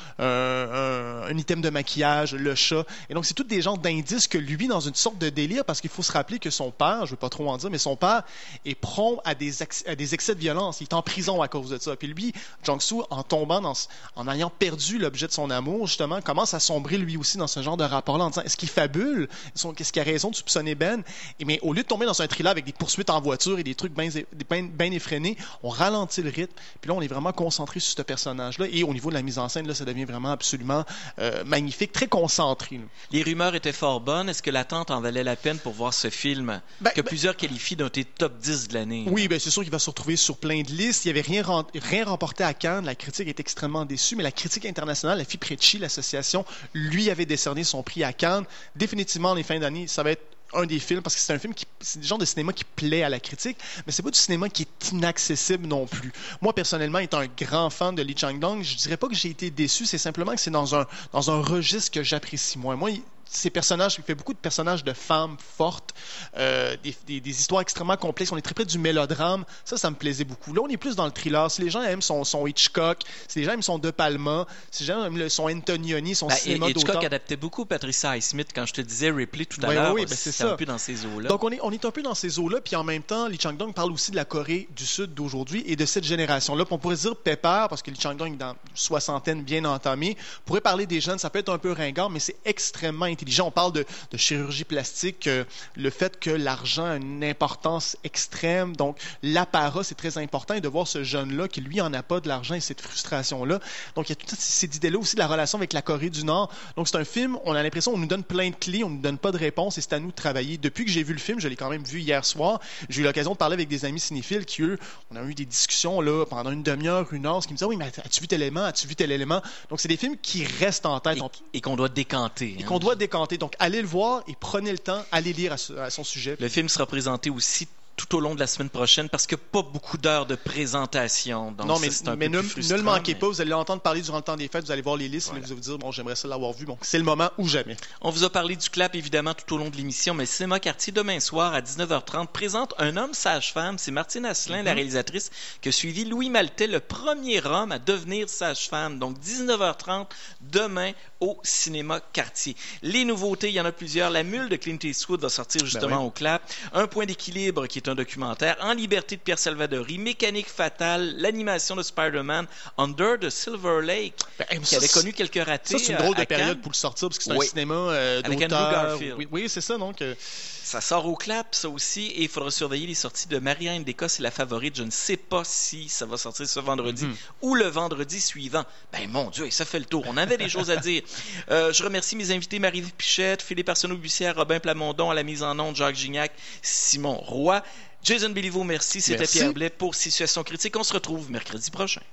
euh, un, un item de maquillage, le chat. Et donc, c'est tous des genres d'indices que lui, dans une sorte de délire, parce qu'il faut se rappeler que son père, je ne veux pas trop en dire, mais son père est prompt à des, ex- à des excès de violence. Il est en prison à cause de ça. Puis lui, Jung-soo, en tombant, dans, en ayant perdu l'objet de son amour, justement, commence à sombrer lui aussi dans ce genre de rapport-là en disant est-ce qu'il fabule? Est-ce qu'il a raison de soupçonner Ben? Et mais au lieu de tomber dans un thriller avec des poursuites en voiture et des trucs bien ben, ben effrénés, on ralentit le rythme. Puis là, on est vraiment concentré sur ce personnage-là. Et au niveau de la mise en scène, là, ça devient vraiment absolument euh, magnifique, très concentré. Là. Les rumeurs étaient fort bonnes. Est-ce que l'attente en valait la peine pour voir ce film ben, que ben, plusieurs qualifient d'un des top dix de l'année? Oui, bien, c'est sûr qu'il va se retrouver sur plein de listes. Il n'y avait rien, rien remporté à Cannes. La critique est extrêmement déçue, mais la critique internationale, la FIPRECCI, l'association, lui avait décerné son prix à Cannes. Définitivement, les fins d'année, ça va être un des films, parce que c'est un film qui, c'est le genre de cinéma qui plaît à la critique, mais c'est pas du cinéma qui est inaccessible non plus. Moi, personnellement, étant un grand fan de Lee Chang-dong, je dirais pas que j'ai été déçu, c'est simplement que c'est dans un, dans un registre que j'apprécie moins. Moi, il, ces personnages, il fait beaucoup de personnages de femmes fortes, euh, des, des, des histoires extrêmement complexes. On est très près du mélodrame. Ça, ça me plaisait beaucoup. Là, on est plus dans le thriller. Si les gens aiment son, son Hitchcock, si les gens aiment son De Palma, si les gens aiment le, son Antonioni, son ben, cinéma Hitchcock d'auteur. adaptait beaucoup Patricia Highsmith. Quand je te disais Ripley tout à oui, l'heure, oui, ben, c'est, c'est un peu dans ces eaux-là. Donc, on est, on est un peu dans ces eaux-là. Puis en même temps, Lee Chang-dong parle aussi de la Corée du Sud d'aujourd'hui et de cette génération-là. Puis on pourrait dire Pépère, parce que Lee Chang-dong est dans une soixantaine bien entamée. On pourrait parler des jeunes. Ça peut être un peu ringard, mais c'est extrêmement intelligent. On parle de de chirurgie plastique, euh, le fait que l'argent a une importance extrême, donc l'apparat, c'est très important, et de voir ce jeune-là qui, lui, en a pas de l'argent et cette frustration-là. Donc, il y a toutes ces idées-là aussi de la relation avec la Corée du Nord. Donc, c'est un film, on a l'impression qu'on nous donne plein de clés, on nous donne pas de réponses, et c'est à nous de travailler. Depuis que j'ai vu le film, je l'ai quand même vu hier soir, j'ai eu l'occasion de parler avec des amis cinéphiles qui, eux, on a eu des discussions là pendant une demi-heure, une heure, qui me disaient « Oui, mais as-tu vu tel élément? As-tu vu tel élément? » Donc, c'est des films qui restent en tête. Et, on... et qu'on doit décanter. Et hein. qu'on doit décanter. Donc, allez le voir et prenez le temps, allez lire à, ce, à son sujet. Le film sera présenté aussi tout au long de la semaine prochaine parce qu'il n'y a pas beaucoup d'heures de présentation. Donc non, mais, ça, c'est un mais peu ne, plus frustrant, ne le manquez mais... pas. Vous allez l'entendre parler durant le temps des fêtes. Vous allez voir les listes voilà. Et vous allez vous dire, bon, j'aimerais ça l'avoir vu. Bon, c'est le moment ou jamais. On vous a parlé du clap, évidemment, tout au long de l'émission, mais Cinéma Quartier, demain soir, à dix-neuf heures trente, présente Un homme sage-femme. C'est Martine Asselin, mm-hmm. la réalisatrice, qui a suivi Louis Maltais, le premier homme à devenir sage-femme. Donc, dix-neuf heures trente, demain, au Cinéma Quartier. Les nouveautés, il y en a plusieurs. La Mule de Clint Eastwood va sortir justement ben oui. au clap. Un point d'équilibre, qui est un documentaire. En liberté de Pierre Salvadori. Mécanique fatale. L'animation de Spider-Man. Under the Silver Lake, ben, qui ça, avait connu quelques ratés. Ça, c'est une drôle de période Cannes. pour le sortir, parce que c'est oui. un cinéma euh, avec d'auteur. Andrew Garfield. Oui, oui c'est ça, donc... Euh... Ça sort au clap, ça aussi, et il faudra surveiller les sorties de Marianne d'Écosse et La Favorite. Je ne sais pas si ça va sortir ce vendredi mm-hmm. ou le vendredi suivant. Ben, mon Dieu, ça fait le tour. On avait des choses à dire. Euh, je remercie mes invités, Marie-Vie Pichette, Philippe Arsenault-Bussière, Robin Plamondon, à la mise en onde, Jacques Gignac, Simon Roy. Jason Béliveau, merci. C'était merci. Pierre Blais pour Situation Critique. On se retrouve mercredi prochain.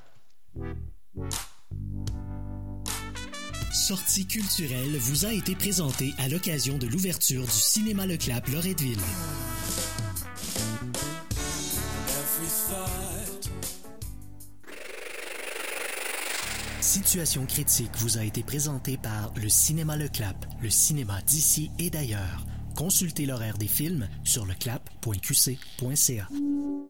Sortie culturelle vous a été présentée à l'occasion de l'ouverture du Cinéma Le Clap Loretteville. Situation critique vous a été présentée par le Cinéma Le Clap, le cinéma d'ici et d'ailleurs. Consultez l'horaire des films sur leclap point q c point c a.